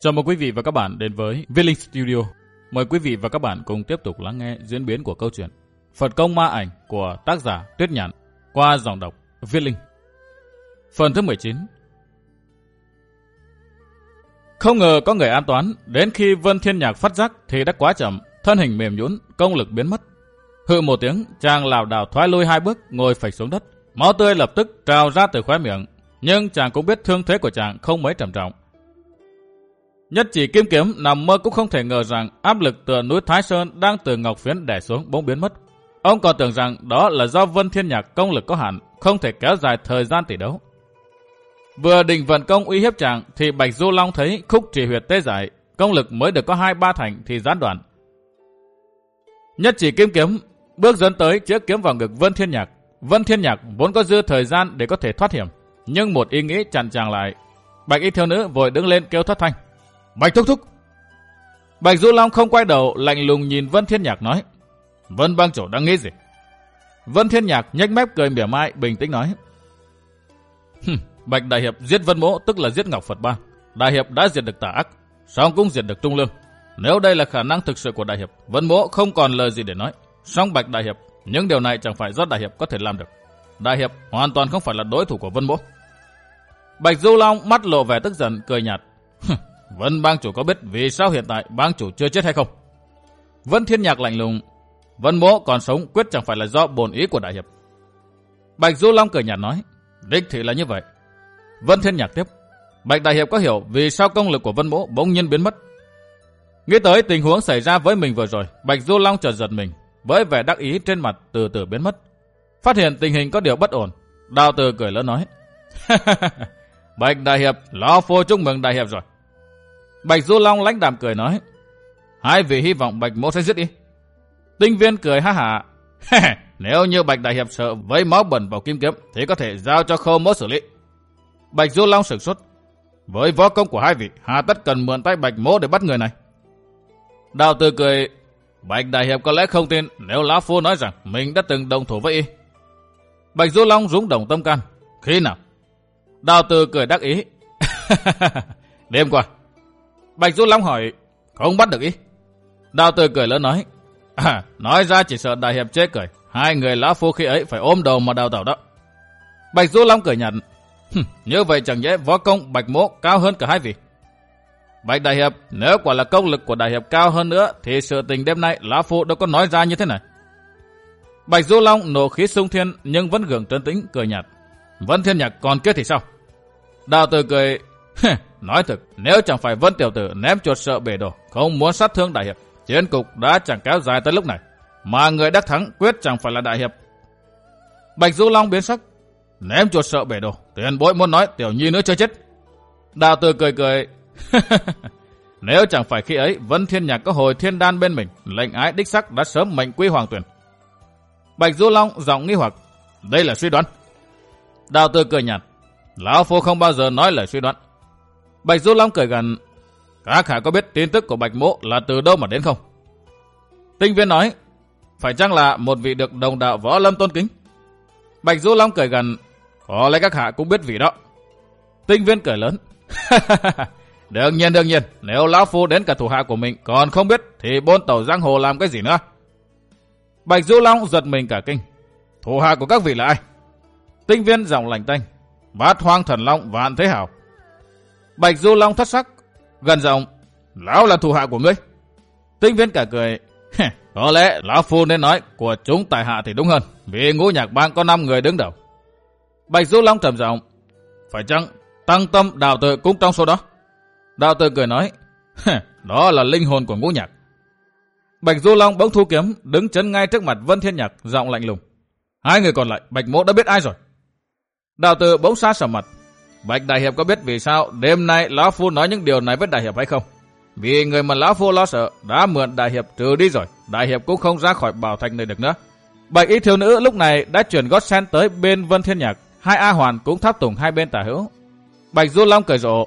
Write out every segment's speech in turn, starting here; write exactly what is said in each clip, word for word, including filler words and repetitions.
Chào mừng quý vị và các bạn đến với Viết Linh Studio. Mời quý vị và các bạn cùng tiếp tục lắng nghe diễn biến của câu chuyện Phật Công Ma Ảnh của tác giả Tuyết Nhạn qua giọng đọc Viết Linh. Phần thứ mười chín. Không ngờ có người an toán, đến khi Vân Thiên Nhạc phát giác thì đã quá chậm, thân hình mềm nhũn, công lực biến mất. Hự một tiếng, chàng lảo đảo thoái lui hai bước, ngồi phịch xuống đất. Máu tươi lập tức trào ra từ khóe miệng, nhưng chàng cũng biết thương thế của chàng không mấy trầm trọng. Nhất chỉ kim kiếm nằm mơ cũng không thể ngờ rằng áp lực từ núi Thái Sơn đang từ ngọc phiến đè xuống bỗng biến mất. Ông còn tưởng rằng đó là do Vân Thiên Nhạc công lực có hạn, không thể kéo dài thời gian tỷ đấu. Vừa định vận công uy hiếp chàng thì Bạch Du Long thấy khúc chỉ huyệt tê dại, công lực mới được có hai ba thành thì gián đoạn. Nhất chỉ kim kiếm bước dẫn tới chĩa kiếm vào ngực Vân Thiên Nhạc. Vân Thiên Nhạc vốn có dư thời gian để có thể thoát hiểm, nhưng một ý nghĩ chặn chàng lại. Bạch y thiếu nữ vội đứng lên kêu thất thanh: Bạch thúc thúc. Bạch Du Long không quay đầu, lạnh lùng nhìn Vân Thiên Nhạc nói: Vân bang chủ đang nghĩ gì? Vân Thiên Nhạc nhếch mép cười mỉa mai, bình tĩnh nói: Bạch đại hiệp giết Vân Mỗ tức là giết Ngọc Phật Bang. Đại hiệp đã diệt được tà ác, song cũng diệt được Trung Lương. Nếu đây là khả năng thực sự của đại hiệp, Vân Mỗ không còn lời gì để nói. Song Bạch đại hiệp, những điều này chẳng phải do đại hiệp có thể làm được. Đại hiệp hoàn toàn không phải là đối thủ của Vân Mỗ. Bạch Du Long mắt lộ vẻ tức giận, cười nhạt: Vân bang chủ có biết vì sao hiện tại bang chủ chưa chết hay không? Vân Thiên Nhạc lạnh lùng: Vân Mỗ còn sống quyết chẳng phải là do bổn ý của đại hiệp. Bạch Du Long cười nhạt nói: Đích thị là như vậy. Vân Thiên Nhạc tiếp: Bạch đại hiệp có hiểu vì sao công lực của Vân Mỗ bỗng nhiên biến mất? Nghĩ tới tình huống xảy ra với mình vừa rồi, Bạch Du Long chợt giật mình, với vẻ đắc ý trên mặt từ từ biến mất. Phát hiện tình hình có điều bất ổn, Đào Từ cười lớn nói: Bạch đại hiệp, lão phu chúc mừng đại hiệp rồi. Bạch Du Long lãnh đạm cười nói: Hai vị hy vọng Bạch Mỗ sẽ giết đi. Tinh Viên cười ha hả: Nếu như Bạch đại hiệp sợ với máu bẩn vào kim kiếm thì có thể giao cho Khâu Mỗ xử lý. Bạch Du Long sửng sốt: Với võ công của hai vị, hà tất cần mượn tay Bạch Mỗ để bắt người này? Đào Từ cười: Bạch đại hiệp có lẽ không tin nếu lão phu nói rằng mình đã từng đồng thủ với y. Bạch Du Long rúng động tâm can: Khi nào? Đào Từ cười đắc ý: Đêm qua. Bạch Du Long hỏi: Không bắt được ý? Đào Từ cười lớn nói: À, nói ra chỉ sợ đại hiệp chế cười. Hai người lão phu khi ấy phải ôm đầu mà đào tẩu đó. Bạch Du Long cười nhạt: Như vậy chẳng nhẽ võ công Bạch Mỗ cao hơn cả hai vị? Bạch đại hiệp, nếu quả là công lực của đại hiệp cao hơn nữa thì sự tình đêm nay lão phu đâu có nói ra như thế này. Bạch Du Long nộ khí xung thiên nhưng vẫn gượng trấn tĩnh, cười nhạt: Vân Thiên Nhạc còn kia thì sao? Đào Từ cười: Nói thực, nếu chẳng phải Vân tiểu tử ném chuột sợ bể đồ, không muốn sát thương đại hiệp, chiến cục đã chẳng kéo dài tới lúc này, mà người đắc thắng quyết chẳng phải là đại hiệp. Bạch Du Long biến sắc: Ném chuột sợ bể đồ, tiền bối muốn nói tiểu nhi nữa chưa chết? Đào Từ cười cười: Nếu chẳng phải khi ấy Vân Thiên Nhạc có hồi thiên đan bên mình, lệnh ái đích sắc đã sớm mệnh quy hoàng tuyển. Bạch Du Long giọng nghi hoặc: Đây là suy đoán. Đào Từ cười nhạt: Lão phu không bao giờ nói lời suy đoán. Bạch Du Long cười gần: Các hạ có biết tin tức của Bạch Mỗ là từ đâu mà đến không? Tinh Viên nói: Phải chăng là một vị được đồng đạo võ lâm tôn kính? Bạch Du Long cười gần: Có lẽ các hạ cũng biết vị đó. Tinh Viên cười lớn: Đương nhiên đương nhiên, nếu lão phu đến cả thủ hạ của mình còn không biết thì bôn tẩu giang hồ làm cái gì nữa? Bạch Du Long giật mình cả kinh: Thủ hạ của các vị là ai? Tinh Viên giọng lạnh tanh: Bát Hoang Thần Long Vạn Thế Hảo. Bạch Du Long thất sắc, gần giọng: Lão là thủ hạ của ngươi? Tinh Viên cả cười: Có lẽ lão phu nên nói của chúng tại hạ thì đúng hơn, vì Ngũ Nhạc Bang có năm người đứng đầu. Bạch Du Long trầm giọng: Phải chăng Tăng Tâm, Đào Tự cũng trong số đó? Đào Tự cười nói: Đó là linh hồn của Ngũ Nhạc. Bạch Du Long bỗng thu kiếm, đứng chắn ngay trước mặt Vân Thiên Nhạc, giọng lạnh lùng: Hai người còn lại Bạch Mỗ đã biết ai rồi? Đào Tự bỗng xa sầm mặt: Bạch đại hiệp có biết vì sao đêm nay lão phu nói những điều này với đại hiệp hay không? Vì người mà lão phu lo sợ đã mượn đại hiệp trừ đi rồi, đại hiệp cũng không ra khỏi bảo thạch này được nữa. Bạch y thiếu nữ lúc này đã chuyển gót sen tới bên Vân Thiên Nhạc, hai A Hoàn cũng tháp tùng hai bên tả hữu. Bạch Du Long cười rộ: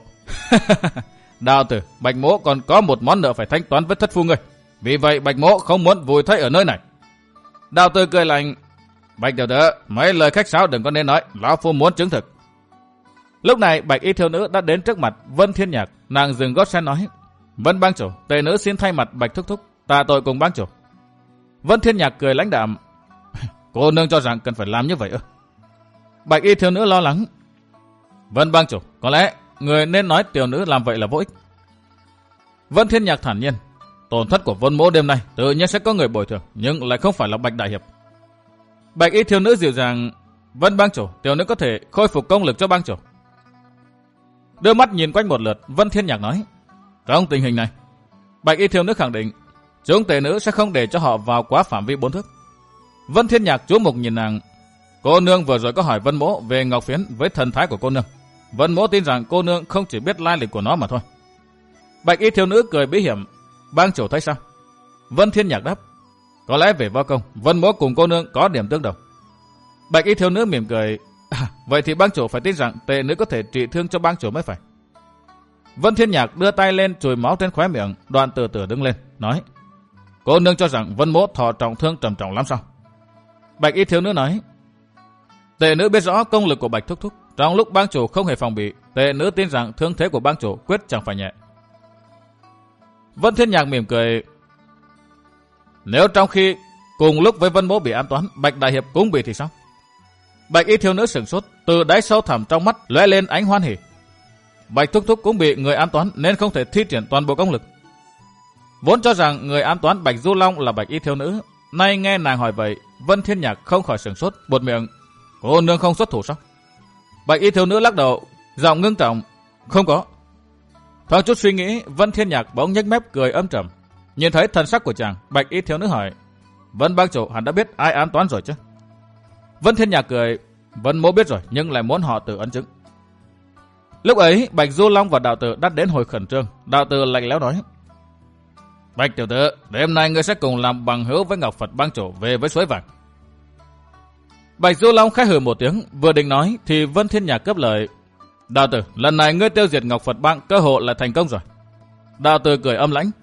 Đào tử, Bạch Mỗ còn có một món nợ phải thanh toán với thất phu ngươi, vì vậy Bạch Mỗ không muốn vùi thây ở nơi này. Đào tử cười lạnh: Bạch tiểu tử, mấy lời khách sáo đừng có nên nói, lão phu muốn chứng thực. Lúc này bạch y thiếu nữ đã đến trước mặt Vân Thiên Nhạc, nàng dừng gót sen nói: Vân bang chủ, tệ nữ xin thay mặt bạch thúc thúc tạ tội cùng bang chủ. Vân Thiên Nhạc cười lãnh đạm: Cô nương cho rằng cần phải làm như vậy ư? Bạch y thiếu nữ lo lắng: Vân bang chủ, có lẽ người nên nói tiểu nữ làm vậy là vô ích. Vân Thiên Nhạc thản nhiên: Tổn thất của Vân mỗ đêm nay tự nhiên sẽ có người bồi thường, nhưng lại không phải là bạch đại hiệp. Bạch y thiếu nữ dịu dàng: Vân bang chủ, tiểu nữ có thể khôi phục công lực cho bang chủ. Đưa mắt nhìn quanh một lượt, Vân Thiên Nhạc nói: Trong tình hình này, bạch y thiếu nữ khẳng định chúng tể nữ sẽ không để cho họ vào quá phạm vi bốn thước. Vân Thiên Nhạc chú mục nhìn nàng: Cô nương vừa rồi có hỏi Vân mỗ về ngọc phiến với thần thái của cô nương. Vân mỗ tin rằng cô nương không chỉ biết lai lịch của nó mà thôi. Bạch y thiếu nữ cười bí hiểm: Bang chủ thấy sao? Vân Thiên Nhạc đáp: Có lẽ về võ công, Vân mỗ cùng cô nương có điểm tương đồng. Bạch y thiếu nữ mỉm cười: à, vậy thì bang chủ phải tin rằng tệ nữ có thể trị thương cho bang chủ mới phải. Vân Thiên Nhạc đưa tay lên chùi máu trên khóe miệng, đoạn từ từ đứng lên, nói: Cô nương cho rằng Vân mỗ thọ trọng thương trầm trọng lắm sao? Bạch y thiếu nữ nói: Tệ nữ biết rõ công lực của bạch thúc thúc, trong lúc bang chủ không hề phòng bị, tệ nữ tin rằng thương thế của bang chủ quyết chẳng phải nhẹ. Vân Thiên Nhạc mỉm cười: Nếu trong khi cùng lúc với Vân mỗ bị ám toán, bạch đại hiệp cũng bị thì sao? Bạch y thiếu nữ sửng sốt, từ đáy sâu thẳm trong mắt lóe lên ánh hoan hỉ. Bạch thúc thúc cũng bị người ám toán nên không thể thi triển toàn bộ công lực. Vốn cho rằng người ám toán Bạch Du Long là bạch y thiếu nữ, nay nghe nàng hỏi vậy, Vân Thiên Nhạc không khỏi sửng sốt, buột miệng: Cô nương không xuất thủ sao? Bạch y thiếu nữ lắc đầu, giọng ngưng trọng: Không có. Thoáng chút suy nghĩ, Vân Thiên Nhạc bỗng nhếch mép cười âm trầm. Nhìn thấy thần sắc của chàng, bạch y thiếu nữ hỏi: Vân bang chủ hẳn đã biết ai ám toán rồi chứ? Vân Thiên Nhạc cười: Vân mỗ biết rồi, nhưng lại muốn họ tự ấn chứng. Lúc ấy, Bạch Du Long và đạo tử đã đến hồi khẩn trương. Đạo tử lạnh lẽo nói: Bạch tiểu tử, đêm nay ngươi sẽ cùng làm bằng hữu với Ngọc Phật bang chủ về với suối vàng. Bạch Du Long khẽ hừ một tiếng, vừa định nói thì Vân Thiên Nhạc cướp lời: Đạo tử, lần này ngươi tiêu diệt Ngọc Phật bang cơ hội là thành công rồi. Đạo tử cười âm lãnh: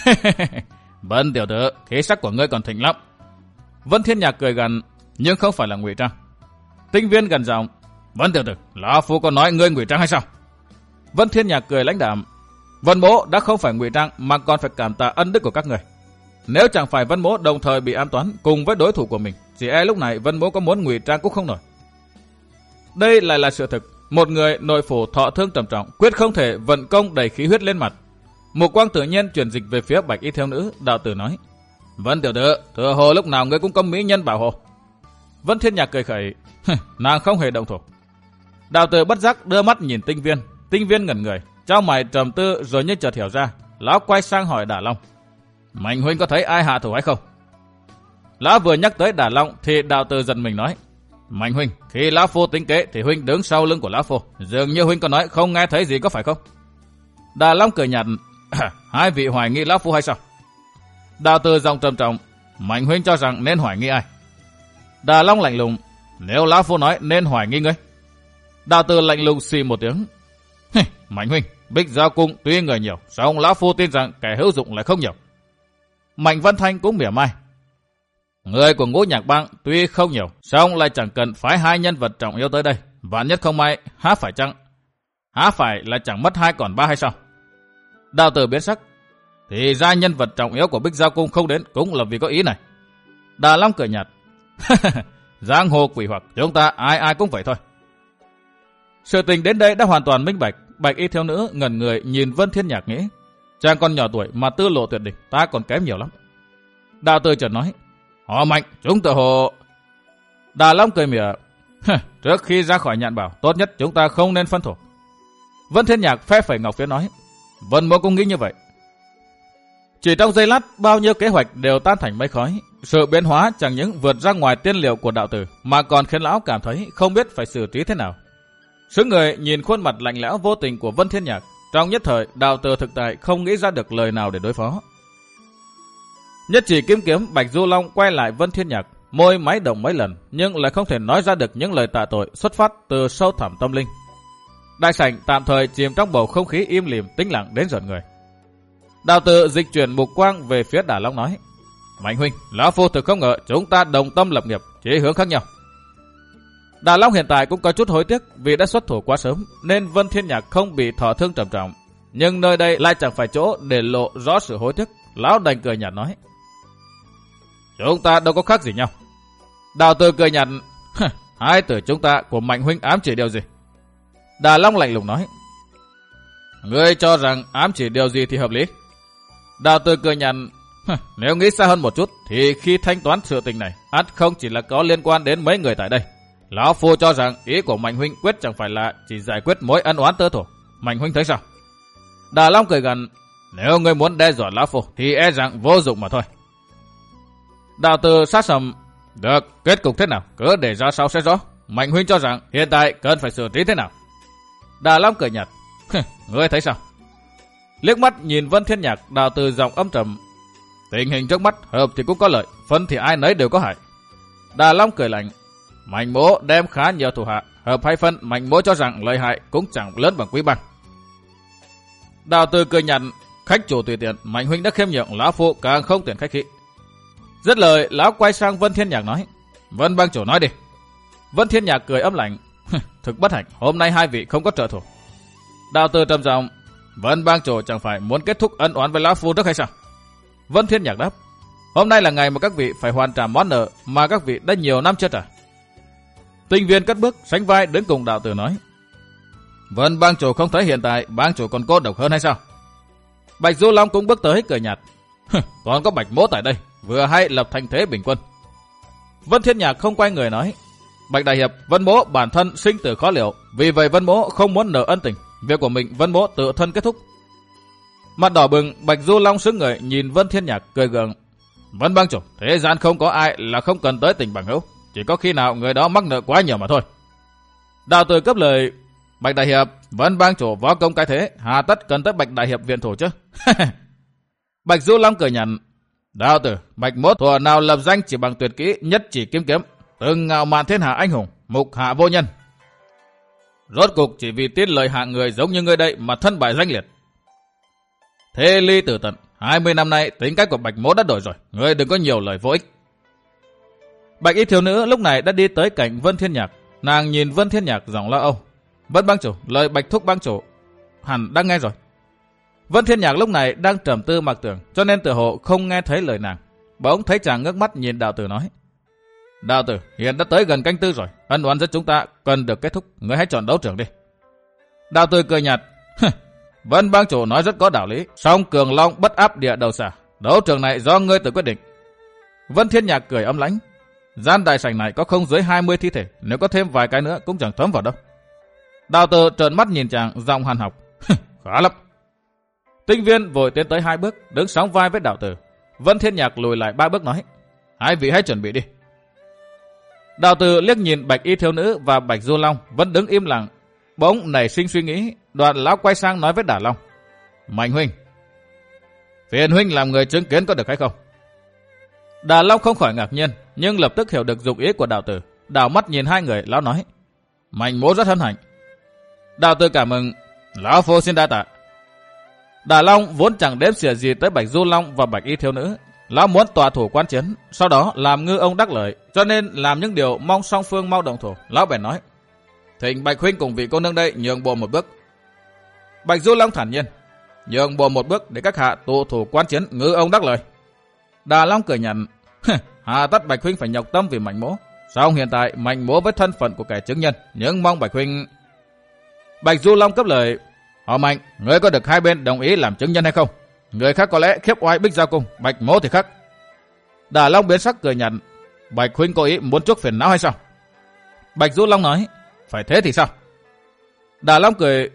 Vân tiểu tử, khí sắc của ngươi còn thịnh lắm. Vân Thiên Nhạc cười gằn: Nhưng không phải là ngụy trang. Tinh Viên gần giọng: Vân tiểu tử, lão phu có nói ngươi ngụy trang hay sao? Vân Thiên Nhạc cười lãnh đạm: Vân mỗ đã không phải ngụy trang mà còn phải cảm tạ ân đức của các người. Nếu chẳng phải Vân mỗ đồng thời bị ám toán cùng với đối thủ của mình, chỉ e lúc này Vân mỗ có muốn ngụy trang cũng không nổi. Đây lại là sự thực. Một người nội phủ thọ thương trầm trọng, quyết không thể vận công đẩy khí huyết lên mặt. Mục quang tự nhiên chuyển dịch về phía bạch y thiếu nữ. Đạo tử nói: Vân tiểu tử, thừa hồ lúc nào ngươi cũng có mỹ nhân bảo hộ. Vân Thiên Nhạc cười khẩy: Nàng không hề động thủ. Đạo tử bất giác đưa mắt nhìn Tinh Viên. Tinh Viên ngẩn người, trao mày trầm tư rồi như chợt hiểu ra. Lão quay sang hỏi Đả Long: Mạnh huynh có thấy ai hạ thủ hay không? Lão vừa nhắc tới Đả Long thì đạo tử giật mình nói: Mạnh huynh, khi lão phu tính kế thì huynh đứng sau lưng của lão phu, dường như huynh có nói không nghe thấy gì, có phải không? Đả Long cười nhạt: Hai vị hoài nghi lão phu hay sao? Đạo tử giọng trầm trọng: Mạnh huynh cho rằng nên hoài nghi ai? Đả Long lạnh lùng: Nếu lão phu nói nên hoài nghi ngươi. Đạo tử lạnh lùng xì một tiếng: Mạnh huynh, Bích Giao Cung tuy người nhiều, song lão phu tin rằng kẻ hữu dụng lại không nhiều. Mạnh Vân Thanh cũng mỉa mai: Người của Ngũ Nhạc bang tuy không nhiều, song lại chẳng cần phái hai nhân vật trọng yếu tới đây. Vạn nhất không may, há phải chăng? Há phải là chẳng mất hai còn ba hay sao? Đạo tử biến sắc: Thì ra nhân vật trọng yếu của Bích Giao Cung không đến cũng là vì có ý này. Đà Long cười nhạt: Giang hồ quỷ hoặc, chúng ta ai ai cũng vậy thôi. Sự tình đến đây đã hoàn toàn minh bạch. Bạch y thiếu nữ ngẩn người nhìn Vân Thiên Nhạc nghĩ: Chàng còn nhỏ tuổi mà tư lộ tuyệt đỉnh, ta còn kém nhiều lắm. Đạo tử chợt nói: Họ Mạnh, chúng tự hồ. Đà Long cười mỉa: Trước khi ra khỏi nhạn bảo, tốt nhất chúng ta không nên phân thủ. Vân Thiên Nhạc phe phẩy ngọc phiến nói: Vân mỗ cũng nghĩ như vậy. Chỉ trong giây lát, bao nhiêu kế hoạch đều tan thành mây khói. Sự biến hóa chẳng những vượt ra ngoài tiên liệu của đạo tử, mà còn khiến lão cảm thấy không biết phải xử trí thế nào. Sững người nhìn khuôn mặt lạnh lẽo vô tình của Vân Thiên Nhạc, trong nhất thời đạo tử thực tại không nghĩ ra được lời nào để đối phó. Nhất chỉ kiếm kiếm, Bạch Du Long quay lại Vân Thiên Nhạc, môi máy động mấy lần, nhưng lại không thể nói ra được những lời tạ tội xuất phát từ sâu thẳm tâm linh. Đại sảnh tạm thời chìm trong bầu không khí im lìm tĩnh lặng đến giận người. Đạo tử dịch chuyển mục quang về phía Đả Long nói: Mạnh huynh, lão phu thực không ngờ chúng ta đồng tâm lập nghiệp, chí hướng khác nhau. Đà Long hiện tại cũng có chút hối tiếc vì đã xuất thủ quá sớm nên Vân Thiên Nhạc không bị thọ thương trầm trọng. Nhưng nơi đây lại chẳng phải chỗ để lộ rõ sự hối tiếc. Lão đành cười nhạt nói: chúng ta đâu có khác gì nhau. Đào Từ cười nhạt: hai tử chúng ta của Mạnh huynh ám chỉ điều gì? Đà Long lạnh lùng nói: ngươi cho rằng ám chỉ điều gì thì hợp lý? Đào Từ cười nhạt: nếu nghĩ xa hơn một chút thì khi thanh toán sự tình này ắt không chỉ là có liên quan đến mấy người tại đây. Lão phu cho rằng ý của Mạnh huynh quyết chẳng phải là chỉ giải quyết mối ân oán tơ thổ. Mạnh huynh thấy sao? Đà Long cười gần: nếu ngươi muốn đe dọa lão phu thì e rằng vô dụng mà thôi. Đào Từ sát sầm: được, kết cục thế nào cứ để ra sau sẽ rõ. Mạnh huynh cho rằng hiện tại cần phải xử trí thế nào? Đà Long cười nhạt: ngươi thấy sao? Liếc mắt nhìn Vân Thiên Nhạc, Đào Từ giọng âm trầm: tình hình trước mắt hợp thì cũng có lợi, phân thì ai nấy đều có hại. Đà Long cười lạnh: Mạnh mỗ đem khá nhiều thủ hạ, hợp hay phân Mạnh mỗ cho rằng lợi hại cũng chẳng lớn bằng Quý Bang. Đào Từ cười nhạt: khách chủ tùy tiện, Mạnh huynh đã khiêm nhượng, lão phu càng không tiện khách khí. Dứt lời, lão quay sang Vân Thiên Nhạc nói: Vân Bang chủ nói đi. Vân Thiên Nhạc cười ấm lạnh: thực bất hạnh, hôm nay hai vị không có trợ thủ. Đào Từ trầm giọng: Vân Bang chủ chẳng phải muốn kết thúc ân oán với lão phu trước hay sao? Vân Thiên Nhạc đáp: hôm nay là ngày mà các vị phải hoàn trả món nợ mà các vị đã nhiều năm chưa trả. Tinh Viên cất bước sánh vai đứng cùng Đào Từ nói: Vân Bang chủ không thấy hiện tại bang chủ còn cô độc hơn hay sao? Bạch Du Long cũng bước tới cười nhạt: còn có Bạch mỗ tại đây, vừa hay lập thành thế bình quân. Vân Thiên Nhạc không quay người nói: Bạch đại hiệp, Vân mỗ bản thân sinh tử khó liệu, vì vậy Vân mỗ không muốn nợ ân tình, việc của mình Vân mỗ tự thân kết thúc. Mặt đỏ bừng, Bạch Du Long sững người nhìn Vân Thiên Nhạc cười gượng: Vân Bang chủ, thế gian không có ai là không cần tới tình bằng hữu, chỉ có khi nào người đó mắc nợ quá nhiều mà thôi. Đào Từ cấp lời: Bạch đại hiệp, Vân Bang chủ võ công cái thế, hà tất cần tới Bạch đại hiệp viện thủ chứ? Bạch Du Long cười nhạt: Đào Từ, Bạch mỗ thuở nào lập danh chỉ bằng tuyệt kỹ nhất chỉ kiếm kiếm, từng ngạo mạn thiên hạ anh hùng, mục hạ vô nhân. Rốt cục chỉ vì tin lời hạng người giống như ngươi đây mà thân bại danh liệt. Thế ly tử tận, hai mươi năm nay tính cách của Bạch mỗ đã đổi rồi, ngươi đừng có nhiều lời vô ích. Bạch y thiếu nữ lúc này đã đi tới cạnh Vân Thiên Nhạc, nàng nhìn Vân Thiên Nhạc giọng lo âu: Vân Bang chủ, lời Bạch thúc bang chủ hẳn đang nghe rồi. Vân Thiên Nhạc lúc này đang trầm tư mặc tưởng, cho nên tựa hồ không nghe thấy lời nàng. Bỗng thấy chàng ngước mắt nhìn Đào Từ nói: Đào Từ, hiện đã tới gần canh tư rồi, ân oán giữa chúng ta cần được kết thúc, ngươi hãy chọn đấu trưởng đi. Đào Từ cười nhạt: Vân Bang chủ nói rất có đạo lý, song cường long bất áp địa đầu xà, đấu trường này do ngươi tự quyết định. Vân Thiên Nhạc cười âm lãnh: gian đại sảnh này có không dưới hai mươi thi thể, nếu có thêm vài cái nữa cũng chẳng thấm vào đâu. Đào Từ trợn mắt nhìn chàng, giọng hàn học: khá lắm. Tinh Viên vội tiến tới hai bước, đứng sóng vai với Đào Từ. Vân Thiên Nhạc lùi lại ba bước nói: hai vị hãy chuẩn bị đi. Đào Từ liếc nhìn Bạch y thiếu nữ và Bạch Du Long vẫn đứng im lặng, bỗng nảy sinh suy nghĩ, đoạn lão quay sang nói với Đà Long: Mạnh huynh, phiền huynh làm người chứng kiến có được hay không? Đà Long không khỏi ngạc nhiên, nhưng lập tức hiểu được dụng ý của Đào Từ, đảo mắt nhìn hai người, lão nói: Mạnh mỗ rất hân hạnh. Đào Từ cảm mừng: lão phu xin đa tạ. Đà Long vốn chẳng đếm xỉa gì tới Bạch Du Long và Bạch y thiếu nữ, lão muốn tòa thủ quan chiến, sau đó làm ngư ông đắc lợi, cho nên làm những điều mong song phương mau động thủ. Lão bèn nói: thỉnh Bạch huynh cùng vị cô nương đây nhường bộ một bước. Bạch Du Long thản nhiên: nhường bộ một bước để các hạ tụ thủ quan chiến, ngư ông đắc lợi. Đà Long cười nhạt: hà tất Bạch huynh phải nhọc tâm vì Mạnh mỗ, song hiện tại Mạnh mỗ với thân phận của kẻ chứng nhân, nhưng mong Bạch huynh. Bạch Du Long cấp lời: họ Mạnh, ngươi có được hai bên đồng ý làm chứng nhân hay không? Người khác có lẽ khiếp oai bích giao cung, Bạch mỗ thì khác. Đà Long biến sắc cười nhạt: Bạch huynh có ý muốn chuốc phiền não hay sao? Bạch Du Long nói: phải thế thì sao? Đà Long cười: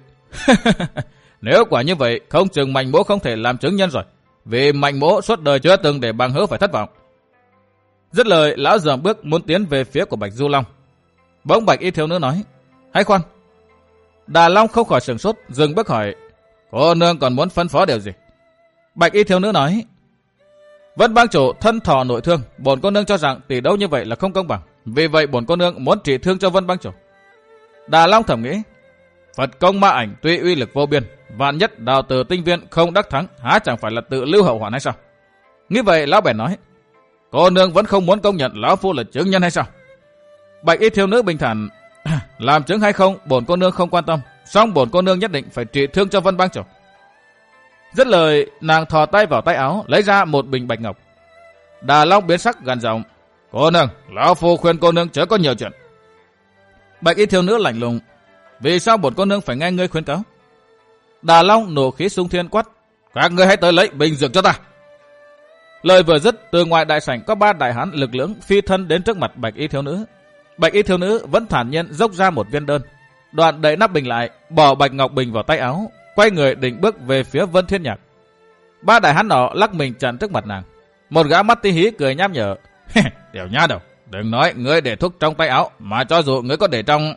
nếu quả như vậy, không chừng Mạnh mỗ không thể làm chứng nhân rồi, vì Mạnh mỗ suốt đời chưa từng để bằng hữu phải thất vọng. Dứt lời, lão dậm bước muốn tiến về phía của Bạch Du Long. Bỗng Bạch y thiếu nữ nói: hãy khoan. Đà Long không khỏi sửng sốt, dừng bước hỏi: cô nương còn muốn phân phó điều gì? Bạch y thiếu nữ nói: Vân bang chủ thân thọ nội thương, bổn cô nương cho rằng tỷ đấu như vậy là không công bằng, vì vậy bổn cô nương muốn trị thương cho Vân bang chủ. Đà Long thầm nghĩ: Phật công ma ảnh tuy uy lực vô biên, vạn nhất Đào Từ Tinh Viên không đắc thắng, há chẳng phải là tự lưu hậu hoạn hay sao? Nghĩ vậy lão bèn nói: cô nương vẫn không muốn công nhận lão phu là chứng nhân hay sao? Bạch y thiếu nữ bình thản, làm chứng hay không, bổn cô nương không quan tâm, song bổn cô nương nhất định phải trị thương cho Vân bang chủ. Dứt lời, nàng thò tay vào tay áo, lấy ra một bình bạch ngọc. Đà Long biến sắc gằn giọng, cô nương, lão phu khuyên cô nương chớ có nhiều chuyện. Bạch y thiếu nữ lạnh lùng, vì sao bổn cô nương phải nghe ngươi khuyên cáo? Đà Long nổ khí xung thiên quát, các ngươi hãy tới lấy bình dược cho ta. Lời vừa dứt, từ ngoài đại sảnh có ba đại hán lực lưỡng phi thân đến trước mặt bạch y thiếu nữ. Bạch y thiếu nữ vẫn thản nhiên dốc ra một viên đơn, đoạn đậy nắp bình lại, bỏ bạch ngọc bình vào tay áo, quay người định bước về phía Vân Thiên Nhạc. Ba đại hán nọ lắc mình chặn trước mặt nàng. Một gã mắt tí hí cười nham nhở, tiểu nha đầu, đừng nói ngươi để thuốc trong tay áo, mà cho dù ngươi có để trong.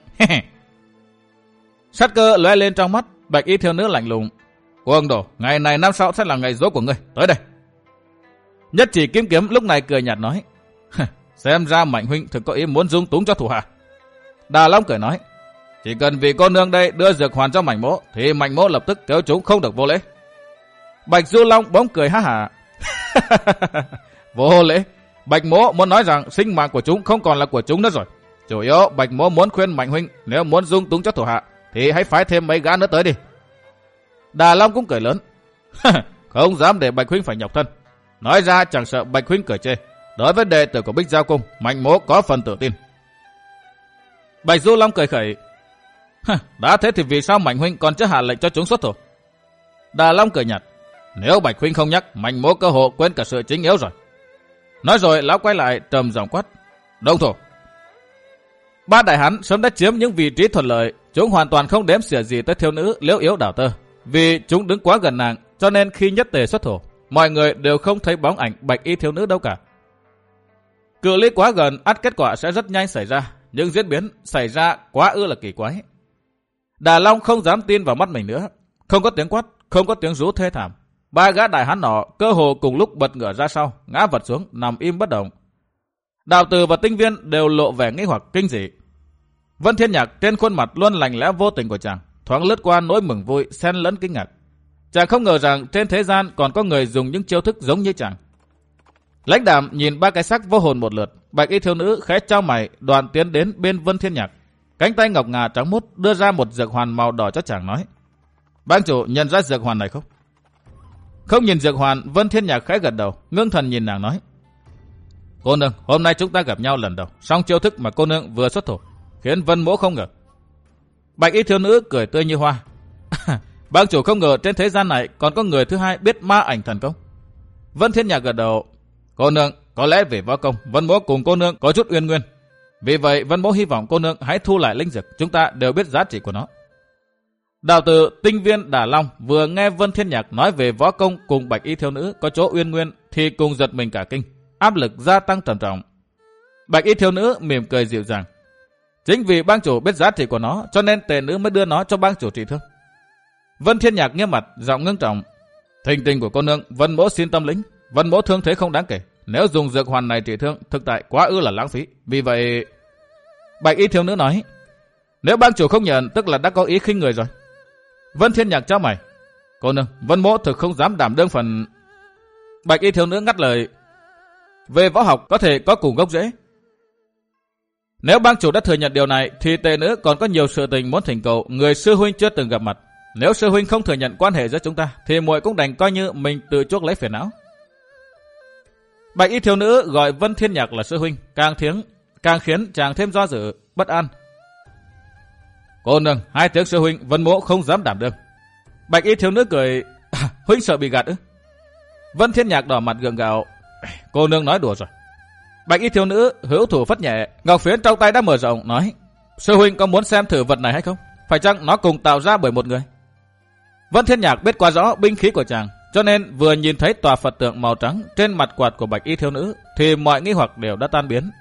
Sát cơ lóe lên trong mắt. Bạch y thiếu nữ lạnh lùng, cuồng đồ, ngày này năm sau sẽ là ngày giỗ của ngươi, tới đây. Nhất chỉ kiếm kiếm lúc này cười nhạt nói, xem ra Mạnh huynh thực có ý muốn dung túng cho thủ hạ. Đà Long cười nói, chỉ cần vì cô nương đây đưa dược hoàn cho Mạnh mỗ, thì Mạnh mỗ lập tức kéo chúng không được vô lễ. Bạch Du Long bỗng cười ha hả, vô lễ? Bạch mỗ muốn nói rằng sinh mạng của chúng không còn là của chúng nữa rồi. Chủ yếu Bạch mỗ muốn khuyên Mạnh huynh, nếu muốn dung túng cho thủ hạ thì hãy phái thêm mấy gã nữa tới đi. Đà Long cũng cười lớn, không dám để Bạch huynh phải nhọc thân. Nói ra chẳng sợ Bạch huynh cười chê. Đối với đệ tử của Bích Giao Cung, Mạnh mỗ có phần tự tin. Bạch Du Long cười khẩy, đã thế thì vì sao Mạnh huynh còn chưa hạ lệnh cho chúng xuất thủ? Đà Long cười nhạt, nếu Bạch huynh không nhắc, Mạnh mỗ cơ hội quên cả sự chính yếu rồi. Nói rồi lão quay lại trầm giọng quát, động thủ. Ba đại hán sớm đã chiếm những vị trí thuận lợi, chúng hoàn toàn không đếm xỉa gì tới thiếu nữ Liễu Yếu Đảo Tơ. Vì chúng đứng quá gần nàng, cho nên khi nhất tề xuất thủ, mọi người đều không thấy bóng ảnh bạch y thiếu nữ đâu cả. Cự ly quá gần, ắt kết quả sẽ rất nhanh xảy ra, nhưng diễn biến xảy ra quá ư là kỳ quái. Đà Long không dám tin vào mắt mình nữa, không có tiếng quát, không có tiếng rú thê thảm. Ba gã đại hán nọ cơ hồ cùng lúc bật ngửa ra sau, ngã vật xuống, nằm im bất động. Đạo Từ và Tinh Viên đều lộ vẻ nghi hoặc kinh dị. Vân Thiên Nhạc trên khuôn mặt luôn lạnh lẽo vô tình của chàng thoáng lướt qua nỗi mừng vui xen lẫn kinh ngạc. Chàng không ngờ rằng trên thế gian còn có người dùng những chiêu thức giống như chàng. Lãnh Đạm nhìn ba cái xác vô hồn một lượt, bạch y thiếu nữ khẽ chau mày, đoàn tiến đến bên Vân Thiên Nhạc, cánh tay ngọc ngà trắng muốt đưa ra một dược hoàn màu đỏ cho chàng nói: "Bang chủ nhận ra dược hoàn này không?" Không nhìn dược hoàn, Vân Thiên Nhạc khẽ gật đầu, ngưng thần nhìn nàng nói: "Cô nương, hôm nay chúng ta gặp nhau lần đầu, song chiêu thức mà cô nương vừa xuất thủ khiến Vân mỗ không ngờ." Bạch y thiếu nữ cười tươi như hoa: "Bang chủ không ngờ trên thế gian này còn có người thứ hai biết ma ảnh thần công." Vân Thiên Nhạc gật đầu: "Cô nương, có lẽ về võ công, Vân mỗ cùng cô nương có chút uyên nguyên. Vì vậy Vân mỗ hy vọng cô nương hãy thu lại linh dược, chúng ta đều biết giá trị của nó." Đạo Từ, Tinh Viên, Đả Long vừa nghe Vân Thiên Nhạc nói về võ công cùng bạch y thiếu nữ có chỗ uyên nguyên thì cùng giật mình cả kinh, áp lực gia tăng trầm trọng. Bạch y thiếu nữ mỉm cười dịu dàng: "Chính vì bang chủ biết giá trị của nó, cho nên tề nữ mới đưa nó cho bang chủ trị thương." Vân Thiên Nhạc nghiêm mặt, giọng ngưng trọng: "Thình tình của cô nương, Vân mỗ xin tâm lĩnh. Vân mỗ thương thế không đáng kể, nếu dùng dược hoàn này trị thương, thực tại quá ư là lãng phí. Vì vậy..." Bạch y thiếu nữ nói: "Nếu bang chủ không nhận, tức là đã có ý khinh người rồi." Vân Thiên Nhạc chau mày: "Cô nương, Vân mỗ thực không dám đảm đương phần..." Bạch y thiếu nữ ngắt lời: "Về võ học có thể có cùng gốc rễ. Nếu bang chủ đã thừa nhận điều này, thì tề nữ còn có nhiều sự tình muốn thỉnh cầu người sư huynh chưa từng gặp mặt. Nếu sư huynh không thừa nhận quan hệ giữa chúng ta, thì muội cũng đành coi như mình tự chuốc lấy phiền não." Bạch y thiếu nữ gọi Vân Thiên Nhạc là sư huynh, càng thiếng càng khiến chàng thêm do dự, bất an. "Cô nương, hai tiếng sư huynh, Vân mỗ không dám đảm đương." Bạch y thiếu nữ cười: à, "Huynh sợ bị gạt ư?" Vân Thiên Nhạc đỏ mặt gượng gạo: "Cô nương nói đùa rồi." Bạch y thiếu nữ hữu thủ phất nhẹ, ngọc phiến trong tay đã mở rộng, nói: "Sư huynh có muốn xem thử vật này hay không? Phải chăng nó cùng tạo ra bởi một người?" Vân Thiên Nhạc biết quá rõ binh khí của chàng, cho nên vừa nhìn thấy tòa Phật tượng màu trắng trên mặt quạt của bạch y thiếu nữ thì mọi nghi hoặc đều đã tan biến.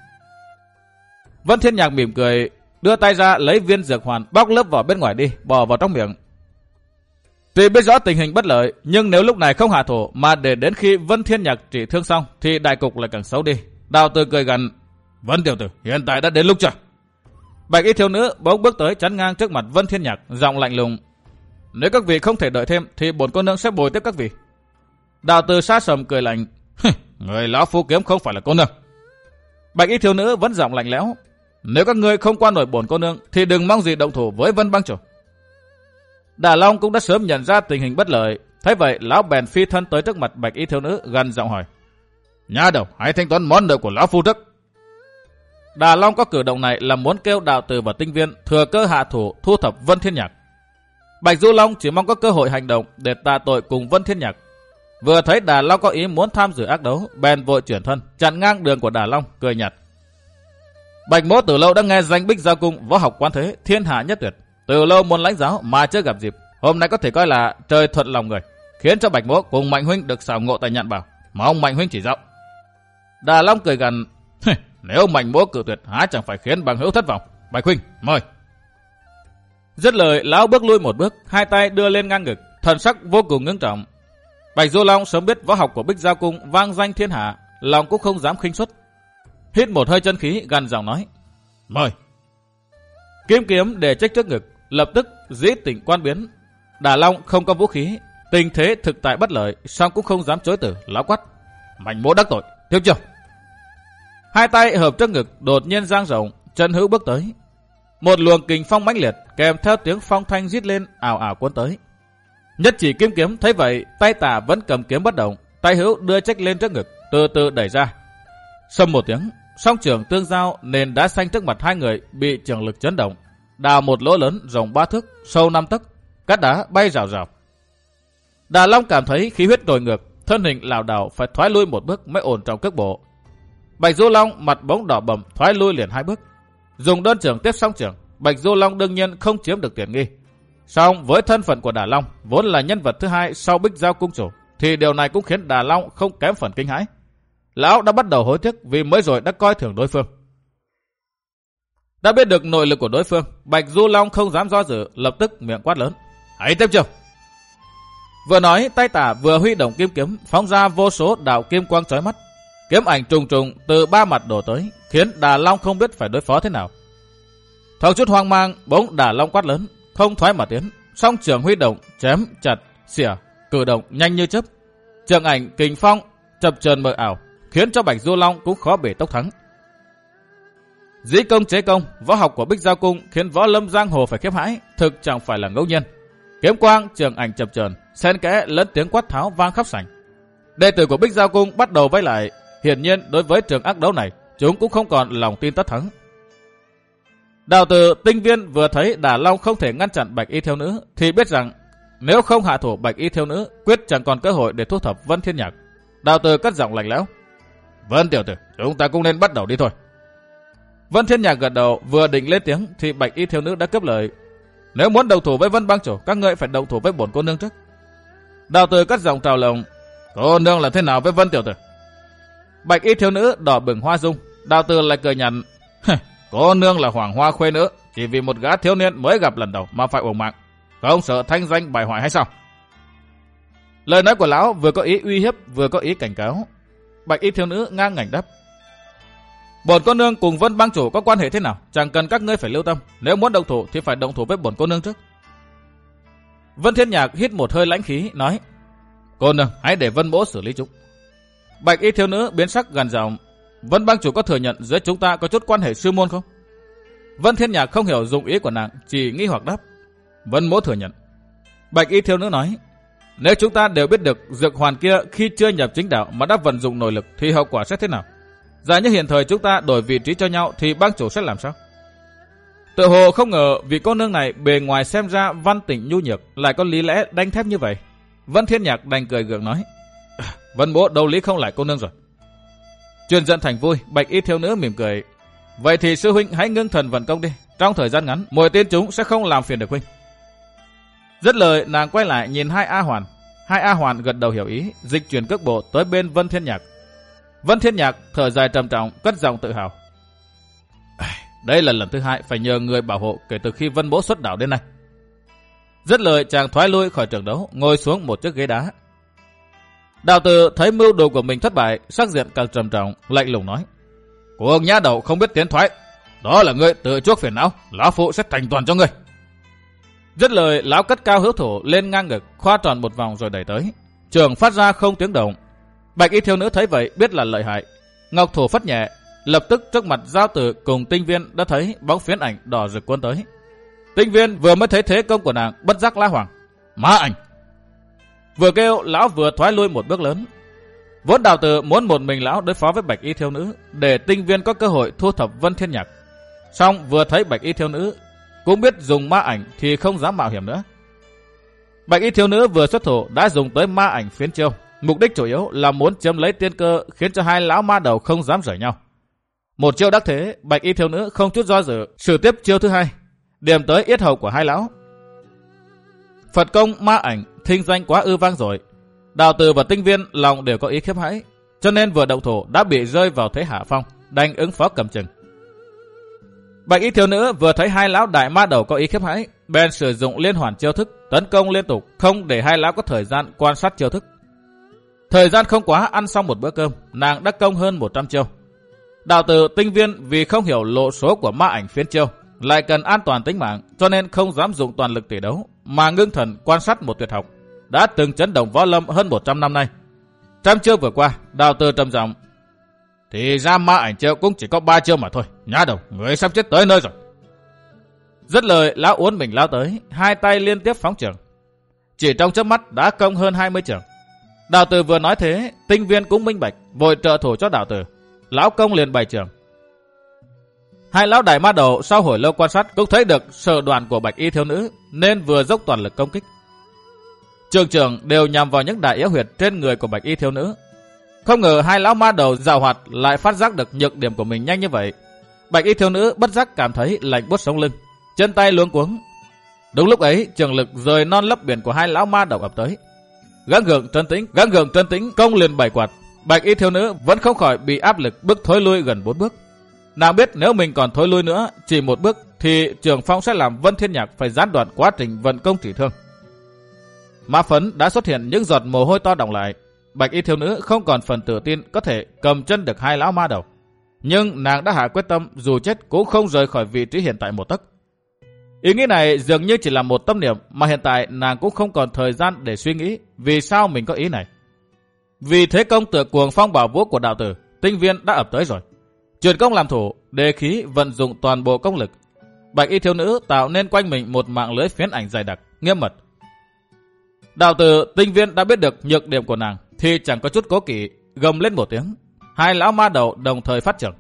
Vân Thiên Nhạc mỉm cười, đưa tay ra lấy viên dược hoàn, bóc lớp vỏ bên ngoài đi, bỏ vào trong miệng. Tuy biết rõ tình hình bất lợi, nhưng nếu lúc này không hạ thủ mà để đến khi Vân Thiên Nhạc trị thương xong thì đại cục lại càng xấu đi. Đạo Từ cười gằn: "Vân tiểu tử, hiện tại đã đến lúc chưa?" Bạch y thiếu nữ bỗng bước tới chắn ngang trước mặt Vân Thiên Nhạc, giọng lạnh lùng: "Nếu các vị không thể đợi thêm thì bổn cô nương sẽ bồi tiếp các vị." Đạo Từ sa sầm cười lạnh: "Người lão phu kiếm không phải là cô nương." Bạch y thiếu nữ vẫn giọng lạnh lẽo: nếu các ngươi không qua nổi bổn cô nương thì đừng mong gì động thủ với Vân Bang Chủ. Đà Long cũng đã sớm nhận ra tình hình bất lợi, thấy vậy lão bèn phi thân tới trước mặt bạch y thiếu nữ gần giọng hỏi: Nha đầu, hãy thanh toán món nợ của lão phu trước. Đà Long có cử động này là muốn kêu đạo tử và tinh viên thừa cơ hạ thủ thu thập Vân Thiên Nhạc. Bạch Du Long chỉ mong có cơ hội hành động để tạ tội cùng Vân Thiên Nhạc. Vừa thấy Đà Long có ý muốn tham dự ác đấu, bèn vội chuyển thân chặn ngang đường của Đà Long, cười nhạt: Bạch Mỗ từ lâu đã nghe danh Bích Giao Cung võ học quán thế, thiên hạ nhất tuyệt, từ lâu muốn lãnh giáo mà chưa gặp dịp, hôm nay có thể coi là trời thuận lòng người, khiến cho Bạch Mỗ cùng Mạnh huynh được xảo ngộ tại Nhạn Bảo, mong Mạnh huynh chỉ dạo. Đà Long cười gằn: Nếu Mạnh Mỗ cự tuyệt, há chẳng phải khiến bằng hữu thất vọng. Bạch huynh, mời. Dứt lời, lão bước lui một bước, hai tay đưa lên ngang ngực, thần sắc vô cùng ngưng trọng. Bạch Du Long sớm biết võ học của Bích Giao Cung vang danh thiên hạ, lòng cũng không dám khinh suất. Hít một hơi chân khí, gằn giọng nói: Mời. Kiếm kiếm để trách trước ngực, lập tức dĩ tỉnh quan biến. Đà Long không có vũ khí, tình thế thực tại bất lợi, song cũng không dám chối từ, lão quát: Mạnh Mỗ đắc tội, tiếp chiêu. Hai tay hợp trước ngực, đột nhiên dang rộng, chân hữu bước tới. Một luồng kình phong mãnh liệt kèm theo tiếng phong thanh rít lên ảo ảo cuốn tới. Nhất chỉ kiếm kiếm thấy vậy, tay tả vẫn cầm kiếm bất động, tay hữu đưa trách lên trước ngực, từ từ đẩy ra. Xâm một tiếng, song trường tương giao, nền đá xanh trước mặt hai người bị trường lực chấn động, đào một lỗ lớn rộng ba thước, sâu năm tấc, cát đá bay rào rào. Đà Long cảm thấy khí huyết trồi ngược, thân hình lảo đảo phải thoái lui một bước mới ổn trọng cước bộ. Bạch Du Long mặt bóng đỏ bầm thoái lui liền hai bước, dùng đơn trường tiếp song trường. Bạch Du Long đương nhiên không chiếm được tiện nghi, song với thân phận của Đà Long vốn là nhân vật thứ hai sau Bích Giao Cung chủ, thì điều này cũng khiến Đà Long không kém phần kinh hãi. Lão đã bắt đầu hối tiếc vì mới rồi đã coi thường đối phương. Đã biết được nội lực của đối phương, Bạch Du Long không dám do dự, lập tức miệng quát lớn: Hãy tiếp chiêu. Vừa nói, tay tả vừa huy động kim kiếm, phóng ra vô số đạo kim quang chói mắt. Kiếm ảnh trùng trùng từ ba mặt đổ tới, khiến Đà Long không biết phải đối phó thế nào. Thoáng chút hoang mang, bỗng Đà Long quát lớn, không thoái mà tiến, song trường huy động, chém chặt xỉa, cử động nhanh như chớp. Trường ảnh kình phong chập chờn mờ ảo, khiến cho Bạch Du Long cũng khó bể tốc thắng. Dĩ công chế công, võ học của Bích Giao Cung khiến võ lâm giang hồ phải khiếp hãi, thực chẳng phải là ngẫu nhiên. Kiếm quang, trường ảnh chập chờn, xen kẽ lẫn tiếng quát tháo vang khắp sảnh. Đệ tử của Bích Giao Cung bắt đầu vây lại, hiển nhiên đối với trường ác đấu này, chúng cũng không còn lòng tin tất thắng. Đạo tử tinh viên vừa thấy Đà Long không thể ngăn chặn bạch y thiếu nữ, thì biết rằng nếu không hạ thủ bạch y thiếu nữ, quyết chẳng còn cơ hội để thu thập Vân Thiên Nhạc. Đạo tử cất giọng lạnh lẽo: Vân tiểu tử, chúng ta cũng nên bắt đầu đi thôi. Vân Thiên Nhạc gật đầu, vừa định lên tiếng thì bạch y thiếu nữ đã cướp lời: Nếu muốn đầu thủ với Vân Bang Chủ, các ngươi phải đầu thủ với bổn cô nương trước. Đạo tử cất giọng trào lòng: Cô nương là thế nào với Vân tiểu tử? Bạch y thiếu nữ đỏ bừng hoa dung, đạo tử lại cười nhạt: Cô nương là hoàng hoa khuê nữ, chỉ vì một gã thiếu niên mới gặp lần đầu mà phải uổng mạng, không sợ thanh danh bại hoại hay sao? Lời nói của lão vừa có ý uy hiếp vừa có ý cảnh cáo. Bạch y thiếu nữ ngang ngảnh đáp: Bổn cô nương cùng Vân Bang Chủ có quan hệ thế nào, chẳng cần các ngươi phải lưu tâm, nếu muốn động thủ thì phải động thủ với bổn cô nương trước. Vân Thiên Nhạc hít một hơi lãnh khí nói: Cô nương hãy để Vân Mỗ xử lý chúng. Bạch y thiếu nữ biến sắc gằn giọng: Vân Bang Chủ có thừa nhận giữa chúng ta có chút quan hệ sư môn không? Vân Thiên Nhạc không hiểu dụng ý của nàng, chỉ nghi hoặc đáp: Vân Mỗ thừa nhận. Bạch y thiếu nữ nói: Nếu chúng ta đều biết được dược hoàn kia khi chưa nhập chính đạo mà đã vận dụng nội lực thì hậu quả sẽ thế nào? Giả như hiện thời chúng ta đổi vị trí cho nhau thì Bang Chủ sẽ làm sao? Tự hồ không ngờ vị cô nương này bề ngoài xem ra văn tĩnh nhu nhược, lại có lý lẽ đanh thép như vậy. Vân Thiên Nhạc đành cười gượng nói: Vân Mỗ đâu lý không lại cô nương rồi. Chuyển giận thành vui, bạch y thiếu nữ mỉm cười: Vậy thì sư huynh hãy ngưng thần vận công đi, trong thời gian ngắn mỗi tên chúng sẽ không làm phiền được huynh. Dứt lời, nàng quay lại nhìn hai A Hoàn. Hai A Hoàn gật đầu hiểu ý, dịch chuyển cước bộ tới bên Vân Thiên Nhạc. Vân Thiên Nhạc thở dài trầm trọng, cất giọng tự hào: Đây là lần thứ hai phải nhờ người bảo hộ kể từ khi Vân Mỗ xuất đạo đến nay. Dứt lời, chàng thoái lui khỏi trường đấu, ngồi xuống một chiếc ghế đá. Đạo tử thấy mưu đồ của mình thất bại, sắc diện càng trầm trọng, lạnh lùng nói: Cuộc nhã đầu không biết tiến thoái, đó là ngươi tự chuốc phiền não, lão phụ sẽ thành toàn cho ngươi. Dứt lời, lão cất cao hữu thủ lên ngang ngực, khoa tròn một vòng rồi đẩy tới. Trường phát ra không tiếng động. Bạch y thiếu nữ thấy vậy biết là lợi hại, ngọc thủ phất nhẹ, Lập tức trước mặt Giao Tử cùng Tinh Viên đã thấy bóng phiến ảnh đỏ rực cuốn tới. Tinh Viên vừa mới thấy thế công của nàng, bất giác la hoảng: Ma ảnh! Vừa kêu, lão vừa thoái lui một bước lớn. Vốn Đào Tử muốn một mình lão đối phó với Bạch Y thiếu nữ, để Tinh Viên có cơ hội thu thập Vân Thiên Nhạc. Song vừa thấy Bạch Y thiếu nữ, cũng biết dùng ma ảnh thì không dám mạo hiểm nữa. Bạch Y thiếu nữ vừa xuất thủ đã dùng tới ma ảnh phiến chiêu, mục đích chủ yếu là muốn chiếm lấy tiên cơ, khiến cho hai lão ma đầu không dám rời nhau. Một chiêu đắc thế, Bạch Y thiếu nữ không chút do dự sử tiếp chiêu thứ hai, điểm tới yết hầu của hai lão. Phật công ma ảnh thinh danh quá ư vang rồi, Đào Tử và Tinh Viên lòng đều có ý khiếp hãi, cho nên vừa động thủ đã bị rơi vào thế hạ phong, đành ứng phó cầm chừng. Bạch Y thiếu nữ vừa thấy hai lão đại ma đầu có ý khiếp hãi, bèn sử dụng liên hoàn chiêu thức tấn công liên tục, không để hai lão có thời gian quan sát chiêu thức. Thời gian không quá ăn xong một bữa cơm, nàng đã công hơn một trăm chiêu. Đào Tử, Tinh Viên vì không hiểu lộ số của ma ảnh phiến chiêu, lại cần an toàn tính mạng, cho nên không dám dùng toàn lực tỷ đấu, mà ngưng thần quan sát một tuyệt học đã từng chấn động võ lâm hơn một trăm năm nay. Trăm chiêu vừa qua, Đào Tử trầm giọng: Thì ra ma ảnh chiêu cũng chỉ có ba chiêu mà thôi, nhá đầu, người sắp chết tới nơi rồi. Dứt lời, lão uốn mình lao tới, hai tay liên tiếp phóng trường. Chỉ trong chớp mắt đã công hơn hai mươi trường. Đào Tử vừa nói thế, Tinh Viên cũng minh bạch, vội trợ thủ cho Đào Tử. Lão công liền bày trường. Hai lão đại ma đầu sau hồi lâu quan sát cũng thấy được sở đoàn của Bạch Y thiếu nữ, nên vừa dốc toàn lực công kích. Trường trường đều nhằm vào những đại yếu huyệt trên người của Bạch Y thiếu nữ. Không ngờ hai lão ma đầu giàu hoạt lại phát giác được nhược điểm của mình nhanh như vậy. Bạch Y thiếu nữ bất giác cảm thấy lạnh buốt sống lưng, chân tay luống cuống. Đúng lúc ấy, trường lực rời non lấp biển của hai lão ma đầu ập tới. Gắng gượng trấn tĩnh, gắng gượng trấn tĩnh công liền bảy quạt. Bạch Y thiếu nữ vẫn không khỏi bị áp lực bước thối lui gần bốn bước. Nàng biết nếu mình còn thối lui nữa chỉ một bước thì Trường Phong sẽ làm Vân Thiên Nhạc phải gián đoạn quá trình vận công trị thương. Ma phấn đã xuất hiện những giọt mồ hôi to đọng lại. Bạch Y thiếu nữ không còn phần tự tin có thể cầm chân được hai lão ma đầu, nhưng nàng đã hạ quyết tâm dù chết cũng không rời khỏi vị trí hiện tại một tấc. Ý nghĩ này dường như chỉ là một tâm niệm, mà hiện tại nàng cũng không còn thời gian để suy nghĩ vì sao mình có ý này. Vì thế công tựa cuồng phong bảo vũ của Đào Tử, Tinh Viên đã ập tới rồi. Chuyển công làm thủ, đề khí vận dụng toàn bộ công lực. Bạch Y thiếu nữ tạo nên quanh mình một mạng lưới phiến ảnh dày đặc, nghiêm mật. Đào Tử, Tinh Viên đã biết được nhược điểm của nàng thì chẳng có chút cố kỵ, gầm lên một tiếng. Hai lão ma đầu đồng thời phát trưởng.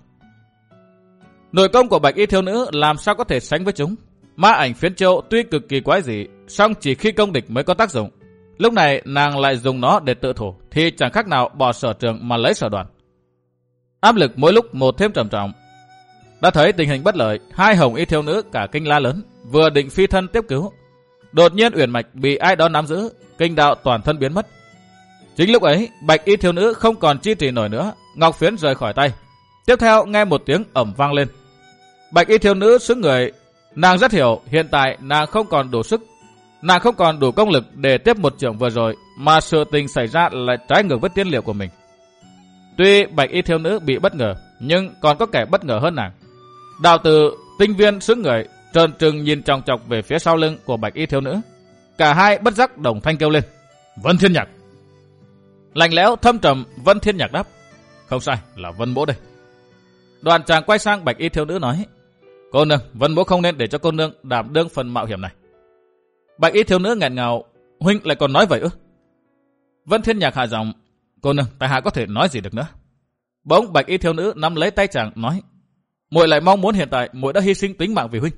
Nội công của Bạch Y thiếu nữ làm sao có thể sánh với chúng. Ma ảnh phiến châu tuy cực kỳ quái dị, song chỉ khi công địch mới có tác dụng. Lúc này nàng lại dùng nó để tự thủ thì chẳng khác nào bỏ sở trường mà lấy sở đoàn. Áp lực mỗi lúc một thêm trầm trọng. Đã thấy tình hình bất lợi, hai hồng y thiếu nữ cả kinh la lớn, vừa định phi thân tiếp cứu. Đột nhiên uyển mạch bị ai đó nắm giữ, kinh đạo toàn thân biến mất. Chính lúc ấy, Bạch Y thiếu nữ không còn chi trì nổi nữa, ngọc phiến rời khỏi tay. Tiếp theo nghe một tiếng ầm vang lên. Bạch Y thiếu nữ sững người, nàng rất hiểu hiện tại nàng không còn đủ sức, nàng không còn đủ công lực để tiếp một chưởng vừa rồi, mà sự tình xảy ra lại trái ngược với tiên liệu của mình. Tuy Bạch Y thiếu nữ bị bất ngờ, nhưng còn có kẻ bất ngờ hơn nàng. Đào Tử, Tinh Viên sững người, trợn trừng nhìn chòng chọc về phía sau lưng của Bạch Y thiếu nữ. Cả hai bất giác đồng thanh kêu lên: Vân Thiên Nhạc! Lạnh lẽo thâm trầm, Vân Thiên Nhạc đáp: Không sai, là Vân Mỗ đây. Đoàn chàng quay sang Bạch Y thiếu nữ nói: Cô nương, Vân Mỗ không nên để cho cô nương đảm đương phần mạo hiểm này. Bạch Y thiếu nữ nghẹn ngào: Huynh lại còn nói vậy ư? Vân Thiên Nhạc hạ giọng: Cô nương, tại hạ có thể nói gì được nữa. Bỗng Bạch Y thiếu nữ nắm lấy tay chàng nói: Muội lại mong muốn hiện tại muội đã hy sinh tính mạng vì huynh.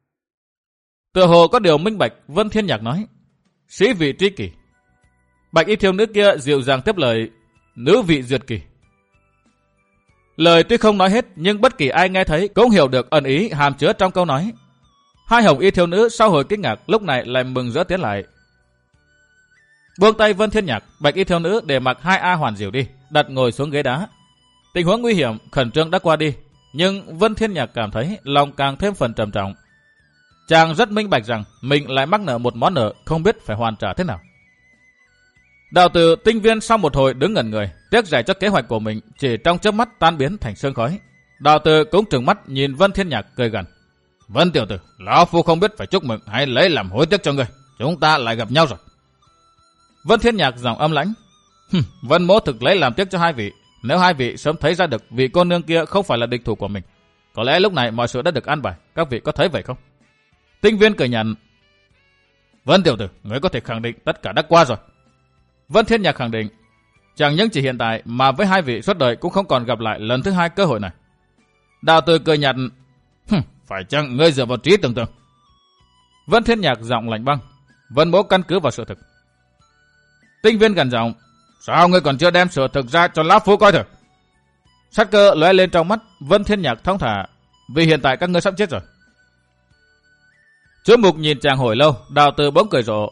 Tựa hồ có điều minh bạch, Vân Thiên Nhạc nói: Sĩ vị tri kỷ. Bạch Y thiếu nữ kia dịu dàng tiếp lời: Nữ vị duyệt kỷ. Lời tuy không nói hết, nhưng bất kỳ ai nghe thấy cũng hiểu được ẩn ý hàm chứa trong câu nói. Hai hồng y thiếu nữ sau hồi kinh ngạc lúc này lại mừng rỡ tiến lại. Buông tay Vân Thiên Nhạc, Bạch Y thiếu nữ để mặc hai A Hoàn dìu đi, đặt ngồi xuống ghế đá. Tình huống nguy hiểm khẩn trương đã qua đi, nhưng Vân Thiên Nhạc cảm thấy lòng càng thêm phần trầm trọng. Chàng rất minh bạch rằng mình lại mắc nợ một món nợ không biết phải hoàn trả thế nào. Đào Tử, Tinh Viên sau một hồi đứng ngẩn người, tiếc rẻ cho kế hoạch của mình chỉ trong chớp mắt tan biến thành sương khói. Đào Tử cũng trừng mắt nhìn Vân Thiên Nhạc cười gằn: Vân tiểu tử, lão phu không biết phải chúc mừng hay lấy làm hối tiếc cho ngươi, chúng ta lại gặp nhau rồi. Vân Thiên Nhạc giọng âm lãnh: Vân Mỗ thực lấy làm tiếc cho hai vị, nếu hai vị sớm thấy ra được vị cô nương kia không phải là địch thủ của mình, có lẽ lúc này mọi sự đã được an bài. Các vị có thấy vậy không? Tinh Viên cười nhạt. Vân tiểu tử, ngươi có thể khẳng định tất cả đã qua rồi. Vân Thiên Nhạc khẳng định, chẳng những chỉ hiện tại mà với hai vị suốt đời cũng không còn gặp lại lần thứ hai cơ hội này. Đạo tử cười nhạt. Phải chăng ngươi dựa vào trí tưởng tượng? Vân Thiên Nhạc giọng lạnh băng. Vân mỗ căn cứ vào sự thực. Tinh Viên gằn giọng. Sao ngươi còn chưa đem sự thực ra cho lão phu coi thử? Sát cơ lóe lên trong mắt Vân Thiên Nhạc thong thả. Vì hiện tại các ngươi sắp chết rồi. Chú Mục nhìn chàng hồi lâu, đạo tử bỗng cười rộ.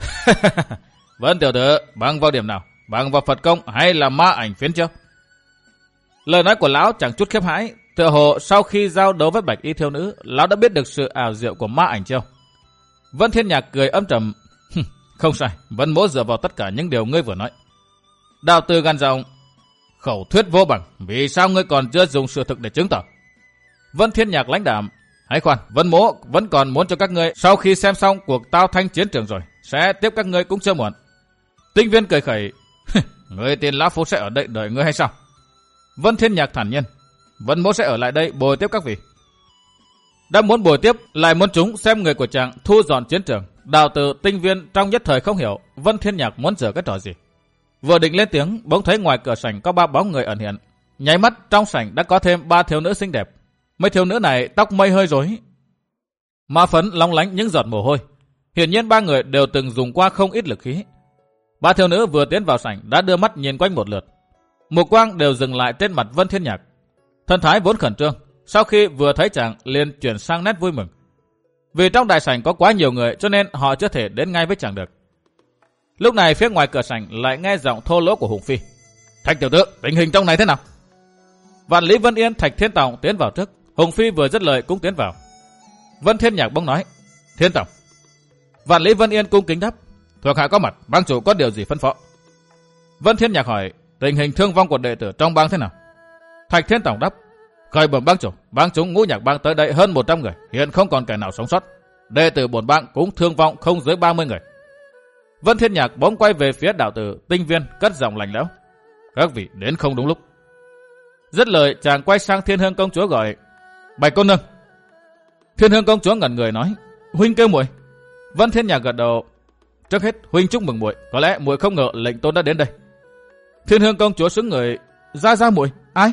Vân tiểu tử, bằng vào điểm nào? Bằng vào Phật công hay là ma ảnh phiến châu? Lời nói của lão chẳng chút khiếp hãi. Tựa hồ sau khi giao đấu với Bạch Y thiếu nữ, lão đã biết được sự ảo diệu của ma ảnh châu. Vân Thiên Nhạc cười âm trầm. Không sai, Vân mỗ dựa vào tất cả những điều ngươi vừa nói. Đạo tử gằn giọng. Khẩu thuyết vô bằng, vì sao ngươi còn chưa dùng sự thực để chứng tỏ? Vân Thiên Nhạc lãnh đạm. Hãy khoan, Vân mỗ vẫn còn muốn cho các ngươi sau khi xem xong cuộc tao thanh chiến trường rồi, sẽ tiếp các ngươi cũng chưa muộn. Tinh Viên cười khẩy. Ngươi tin lão phu sẽ ở đây đợi ngươi hay sao? Vân Thiên Nhạc thản nhiên. Vân mỗ sẽ ở lại đây bồi tiếp các vị. Đã muốn bồi tiếp, lại muốn chúng xem người của chàng thu dọn chiến trường. Đạo tử Tinh Viên trong nhất thời không hiểu Vân Thiên Nhạc muốn giở cái trò gì. Vừa định lên tiếng, bỗng thấy ngoài cửa sảnh có ba bóng người ẩn hiện. Nháy mắt trong sảnh đã có thêm ba thiếu nữ xinh đẹp. Mấy thiếu nữ này tóc mây hơi rối, má phấn long lánh những giọt mồ hôi. Hiển nhiên ba người đều từng dùng qua không ít lực khí. Ba thiếu nữ vừa tiến vào sảnh đã đưa mắt nhìn quanh một lượt. Mục quang đều dừng lại trên mặt Vân Thiên Nhạc. Thần thái vốn khẩn trương, sau khi vừa thấy chàng liền chuyển sang nét vui mừng. Vì trong đại sảnh có quá nhiều người cho nên họ chưa thể đến ngay với chàng được. Lúc này phía ngoài cửa sảnh lại nghe giọng thô lỗ của Hùng Phi. Thạch tiểu tử, tình hình trong này thế nào? Vạn Lý Vân Yên, Thạch Thiên Tòng tiến vào trước. Hùng Phi vừa dứt lời cũng tiến vào. Vân Thiên Nhạc bỗng nói. Thiên Tòng. Vạn Lý Vân Yên cung kính đáp. Thuộc hạ có mặt, bang chủ có điều gì phân phó? Vân Thiên Nhạc hỏi. Tình hình thương vong của đệ tử trong bang thế nào? Thạch Thiên Tòng đáp. Khởi bẩm bang chủ, bang chúng Ngũ Nhạc bang tới đây hơn một trăm người, hiện không còn kẻ nào sống sót. Đệ tử bổn bang cũng thương vong không dưới ba mươi người. Vân Thiên Nhạc bỗng quay về phía đạo tử Tinh Viên, cất giọng lạnh lẽo. Các vị đến không đúng lúc. Dứt lời chàng quay sang Thiên Hương công chúa gọi. Bạch cô nương. Thiên Hương công chúa ngẩn người nói. Huynh kêu muội. Vân Thiên Nhạc gật đầu. Trước hết huynh chúc mừng muội, có lẽ muội không ngờ lệnh tôn đã đến đây. Thiên Hương công chúa sững người. Ra ra muội, ai?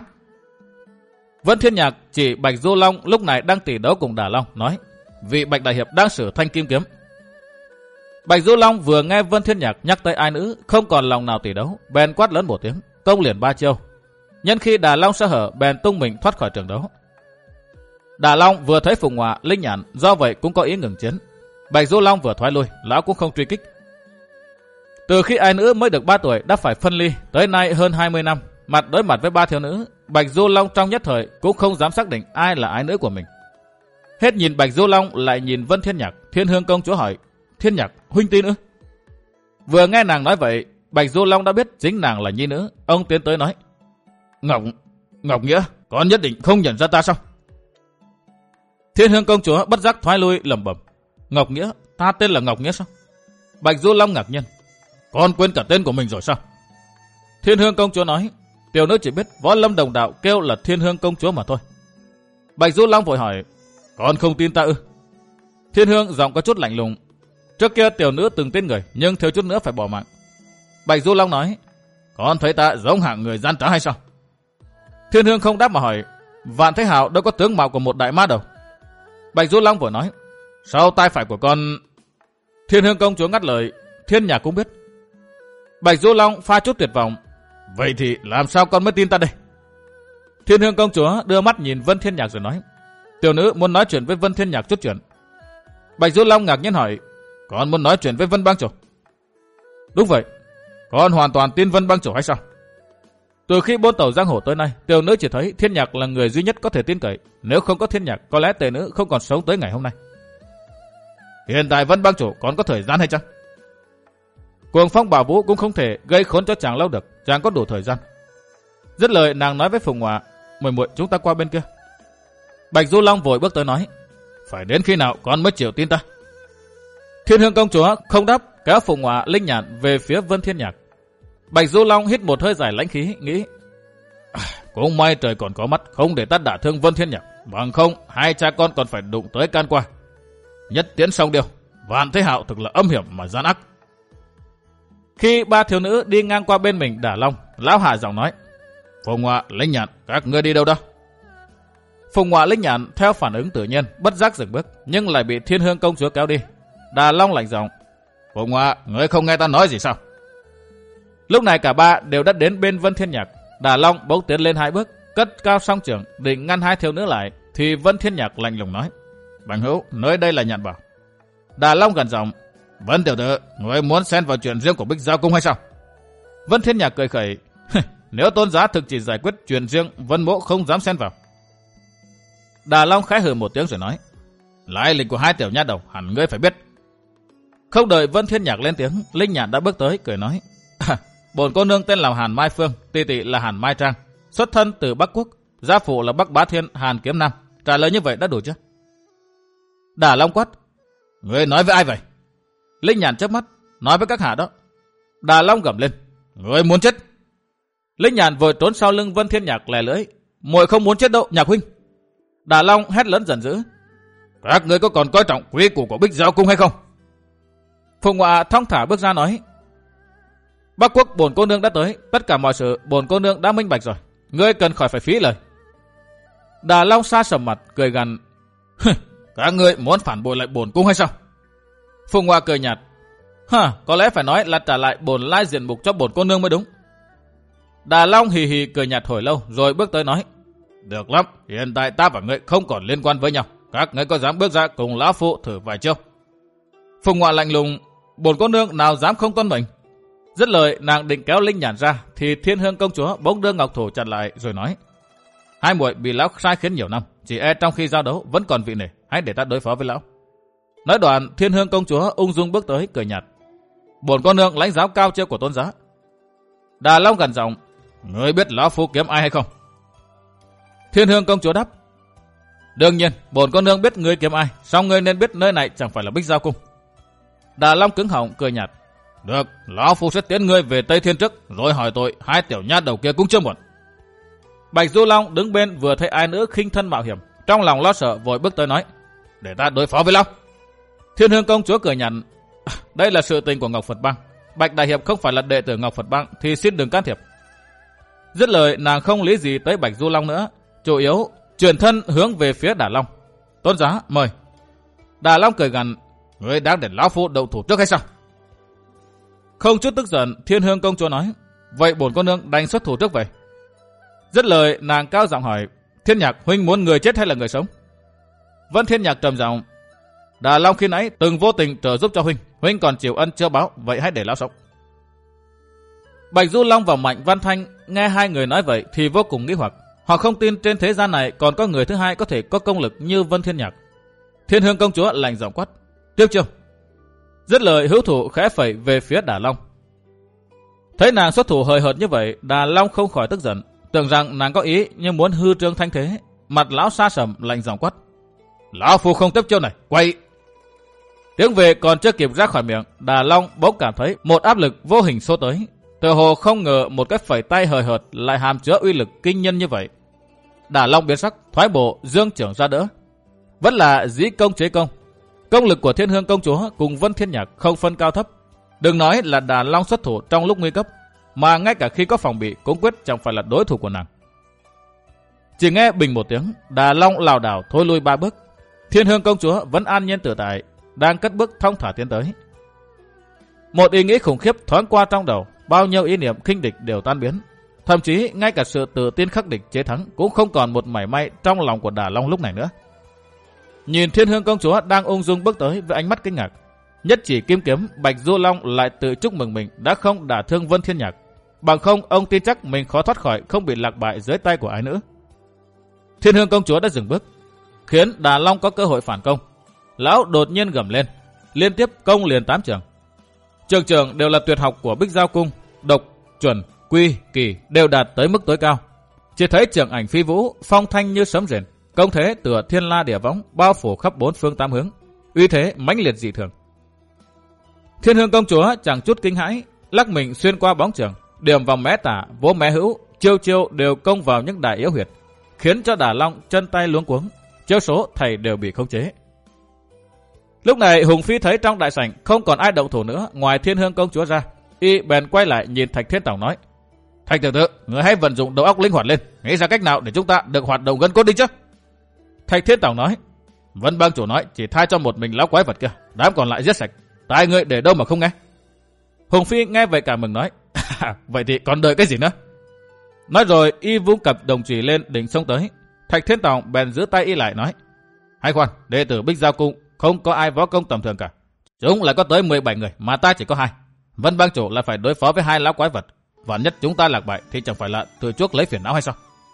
Vân Thiên Nhạc chỉ Bạch Du Long lúc này đang tỷ đấu cùng Đả Long, nói. Vị Bạch đại hiệp đang sử thanh kim kiếm. Bạch Du Long vừa nghe Vân Thiên Nhạc nhắc tới ai nữ, không còn lòng nào tỷ đấu, bèn quát lớn một tiếng, công liền ba chiêu. Nhân khi Đả Long sơ hở, bèn tung mình thoát khỏi trường đấu. Đả Long vừa thấy Phùng Họa, Linh Nhạn, do vậy cũng có ý ngừng chiến. Bạch Du Long vừa thoái lui, lão cũng không truy kích. Từ khi ai nữ mới được ba tuổi đã phải phân ly, tới nay hơn hai mươi năm, mặt đối mặt với ba thiếu nữ, Bạch Du Long trong nhất thời cũng không dám xác định ai là ái nữ của mình. Hết nhìn Bạch Du Long lại nhìn Vân Thiên Nhạc, Thiên Hương công chúa hỏi. Thiên Nhạc, huynh tin ư? Vừa nghe nàng nói vậy, Bạch Du Long đã biết chính nàng là nhi nữ. Ông tiến tới nói. Ngọc, Ngọc Nghĩa, con nhất định không nhận ra ta sao? Thiên Hương công chúa bất giác thoái lui lẩm bẩm. Ngọc Nghĩa, ta tên là Ngọc Nghĩa sao? Bạch Du Long ngạc nhiên. Con quên cả tên của mình rồi sao? Thiên Hương công chúa nói. Tiểu nữ chỉ biết Võ Lâm đồng đạo kêu là Thiên Hương công chúa mà thôi. Bạch Du Long vội hỏi. Con không tin ta ư? Thiên Hương giọng có chút lạnh lùng. Trước kia tiểu nữ từng tin người, nhưng thiếu chút nữa phải bỏ mạng. Bạch Du Long nói. Con thấy ta giống hạng người gian trá hay sao? Thiên Hương không đáp mà hỏi. Vạn Thế Hào đâu có tướng mạo của một đại ma đâu. Bạch Du Long vội nói. Sau tay phải của con... Thiên Hương công chúa ngắt lời. Thiên Nhạc cũng biết. Bạch Du Long pha chút tuyệt vọng. Vậy thì làm sao con mới tin ta đây? Thiên Hương công chúa đưa mắt nhìn Vân Thiên Nhạc rồi nói. Tiểu nữ muốn nói chuyện với Vân Thiên Nhạc chút chuyện. Bạch Du Long ngạc nhiên hỏi. Con muốn nói chuyện với Vân bang chủ? Đúng vậy. Con hoàn toàn tin Vân bang chủ hay sao? Từ khi buôn tàu giang hồ tới nay, tiểu nữ chỉ thấy Thiên Nhạc là người duy nhất có thể tin cậy. Nếu không có Thiên Nhạc, có lẽ tề nữ không còn sống tới ngày hôm nay. Hiện tại Vân bang chủ còn có thời gian hay chăng? Cuồng phong bảo vũ cũng không thể gây khốn cho chàng lâu được, chàng có đủ thời gian. Dứt lời nàng nói với Phùng Họa. Muội muội chúng ta qua bên kia. Bạch Du Long vội bước tới nói. Phải đến khi nào con mới chịu tin ta? Thiên Hương công chúa không đáp, kéo Phùng Họa, Linh Nhạn về phía Vân Thiên Nhạc. Bạch Du Long hít một hơi dài lãnh khí, nghĩ. Cũng may trời còn có mắt, không để ta đả thương Vân Thiên Nhạc, bằng không hai cha con còn phải đụng tới can qua. Nhất tiến song điêu, Vạn Thế Hạo thực là âm hiểm mà gian ác. Khi ba thiếu nữ đi ngang qua bên mình Đả Long, lão hạ giọng nói: Phùng Họa, Linh Nhạn, các ngươi đi đâu đó? Phùng Họa, Linh Nhạn theo phản ứng tự nhiên bất giác dừng bước, nhưng lại bị Thiên Hương công chúa kéo đi. Đà Long lạnh giọng: Phùng Họa, ngươi không nghe ta nói gì sao? Lúc này cả ba đều đã đến bên Vân Thiên Nhạc. Đà Long bỗng tiến lên hai bước, cất cao song trưởng định ngăn hai thiếu nữ lại, thì Vân Thiên Nhạc lạnh lùng nói: Bằng hữu, nơi đây là Nhạn Bảo. Đà Long gần giọng: Vân tiểu tử, ngươi muốn xen vào chuyện riêng của Bích Giao cung hay sao? Vân Thiên Nhạc cười khẩy: Nếu tôn giá thực chỉ giải quyết chuyện riêng, Vân mỗ không dám xen vào. Đà Long khẽ hừ một tiếng rồi nói: Lai lịch của hai tiểu nha đầu hẳn ngươi phải biết. Không đợi Vân Thiên Nhạc lên tiếng, Linh Nhạn đã bước tới cười nói: Bổn cô nương tên là Hàn Mai Phương, tỷ tỷ là Hàn Mai Trang, xuất thân từ Bắc Quốc, gia phụ là Bắc Bá Thiên Hàn Kiếm Nam. Trả lời như vậy đã đủ chưa? Đà Long quát: Ngươi nói với ai vậy? Linh Nhạn chớp mắt: Nói với các hạ đó. Đà Long gầm lên: Ngươi muốn chết? Linh Nhạn vội trốn sau lưng Vân Thiên Nhạc lè lưỡi: Muội không muốn chết đâu, Nhạc huynh. Đà Long hét lớn giận dữ: Các ngươi có còn coi trọng quy củ của Bích Giao cung hay không? Phùng Họa thong thả bước ra nói: Bắc Quốc bổn cô nương đã tới, tất cả mọi sự bổn cô nương đã minh bạch rồi, ngươi cần khỏi phải phí lời. Đà Long sa sầm mặt cười gằn: Các ngươi muốn phản bội lại bổn cung hay sao? Phùng Họa cười nhạt: Hả, có lẽ phải nói là trả lại bổn lai diện mục cho bổn cô nương mới đúng. Đà Long hì hì cười nhạt hồi lâu rồi bước tới nói: Được lắm, hiện tại ta và ngươi không còn liên quan với nhau, các ngươi có dám bước ra cùng lão phụ thử vài chiêu? Phùng Họa lạnh lùng: Bổn cô nương nào dám không tuân mệnh. Dứt lời, nàng định kéo Linh Nhạn ra thì Thiên Hương công chúa bỗng đưa ngọc thủ chặn lại rồi nói: Hai muội bị lão sai khiến nhiều năm, chỉ e trong khi giao đấu vẫn còn vị nể, hãy để ta đối phó với lão. Nói đoạn, Thiên Hương công chúa ung dung bước tới cười nhạt: Bổn cô nương lãnh giáo cao chiêu của tôn giá. Đà Long gần giọng: Ngươi biết lão phu kiếm ai hay không? Thiên Hương công chúa đáp: Đương nhiên, bổn cô nương biết ngươi kiếm ai, song ngươi nên biết nơi này chẳng phải là Bích Giao cung. Đà Long cứng họng cười nhạt: Được, lão phu sẽ tiến ngươi về Tây Thiên trước, rồi hỏi tội hai tiểu nha đầu kia cũng chưa muộn. Bạch Du Long đứng bên vừa thấy ai nữ khinh thân mạo hiểm, trong lòng lo sợ vội bước tới nói: Để ta đối phó với lão. Thiên Hương công chúa cười nhạt: Đây là sự tình của Ngọc Phật Bang, Bạch đại hiệp không phải là đệ tử Ngọc Phật Bang thì xin đừng can thiệp. Dứt lời, nàng không lý gì tới Bạch Du Long nữa, chủ yếu chuyển thân hướng về phía Đà Long. Tôn giá mời. Đà Long cười gằn: Ngươi đang để lão phu động thủ trước hay sao? Không chút tức giận, Thiên Hương công chúa nói: Vậy bổn cô nương đành xuất thủ trước vậy. Dứt lời, nàng cao giọng hỏi: Thiên Nhạc huynh muốn người chết hay là người sống? Vân Thiên Nhạc trầm giọng: Đà Long khi nãy từng vô tình trợ giúp cho huynh, huynh còn chịu ân chưa báo, vậy hãy để lão sống. Bạch Du Long và Mạnh Văn Thanh nghe hai người nói vậy thì vô cùng nghi hoặc. Họ không tin trên thế gian này còn có người thứ hai có thể có công lực như Vân Thiên Nhạc. Thiên Hương công chúa lạnh giọng quát: Tiếp chiêu. Dứt lời, hữu thủ khẽ phẩy về phía Đà Long. Thấy nàng xuất thủ hời hợt như vậy, Đà Long không khỏi tức giận, tưởng rằng nàng có ý nhưng muốn hư trương thanh thế. Mặt lão sa sầm lạnh giọng quát: Lão phu không tiếp chiêu này, quay. Tiếng về còn chưa kịp ra khỏi miệng, Đà Long bỗng cảm thấy một áp lực vô hình xô tới. Tựa hồ không ngờ một cái phẩy tay hời hợt lại hàm chứa uy lực kinh nhân như vậy. Đà Long biến sắc, thoái bộ dương trưởng ra đỡ. Vẫn là dĩ công chế công. Công lực của Thiên Hương công chúa cùng Vân Thiên Nhạc không phân cao thấp. Đừng nói là Đà Long xuất thủ trong lúc nguy cấp, mà ngay cả khi có phòng bị cũng quyết chẳng phải là đối thủ của nàng. Chỉ nghe bình một tiếng, Đà Long lảo đảo thối lui ba bước. Thiên Hương công chúa vẫn an nhiên tự tại, đang cất bước thong thả tiến tới. Một ý nghĩ khủng khiếp thoáng qua trong đầu, bao nhiêu ý niệm khinh địch đều tan biến. Thậm chí ngay cả sự tự tin khắc địch chế thắng cũng không còn một mảy may trong lòng của Đà Long lúc này nữa. Nhìn Thiên Hương công chúa đang ung dung bước tới với ánh mắt kinh ngạc, nhất chỉ kim kiếm, Bạch Du Long lại tự chúc mừng mình đã không đả thương Vân Thiên Nhạc. Bằng không, ông tin chắc mình khó thoát khỏi không bị lạc bại dưới tay của ai nữa. Thiên Hương công chúa đã dừng bước, khiến Đà Long có cơ hội phản công. Lão đột nhiên gầm lên, liên tiếp công liền tám trường. Trường trường đều là tuyệt học của Bích Giao cung, độc, chuẩn, quy, kỳ đều đạt tới mức tối cao. Chỉ thấy trường ảnh phi vũ, phong thanh như sấm rền, công thế tựa thiên la địa võng bao phủ khắp bốn phương tám hướng, uy thế mãnh liệt dị thường. Thiên Hương công chúa chẳng chút kinh hãi, lắc mình xuyên qua bóng trường, điểm vào mé tả, vỗ mé hữu, chiêu chiêu đều công vào những đại yếu huyệt, khiến cho Đả Long chân tay luống cuống, chiêu số thầy đều bị khống chế. Lúc này Hùng Phi thấy trong đại sảnh không còn ai động thủ nữa ngoài Thiên Hương công chúa ra, y bèn quay lại nhìn Thạch Thiên Tòng nói: Thạch tiểu tử, người hãy vận dụng đầu óc linh hoạt lên, nghĩ ra cách nào để chúng ta được hoạt động gân cốt đi chứ? Thạch Thiên Tòng nói: Vân bang chủ nói chỉ tha cho một mình lão quái vật kia, đám còn lại giết sạch, tai ngươi để đâu mà không nghe? Hùng Phi nghe vậy cả mừng nói: Vậy thì còn đợi cái gì nữa? Nói rồi y vung cặp đồng chùy lên định xông tới. Thạch Thiên Tòng bèn giữ tay y lại nói: Hay khoan, đệ tử Bích Giao Cung không có ai võ công tầm thường cả, chúng lại có tới mười bảy người mà ta chỉ có hai. Vân bang chủ là phải đối phó với hai lão quái vật, vạn nhất chúng ta lạc bại thì chẳng phải là tự chuốc lấy phiền não hay sao?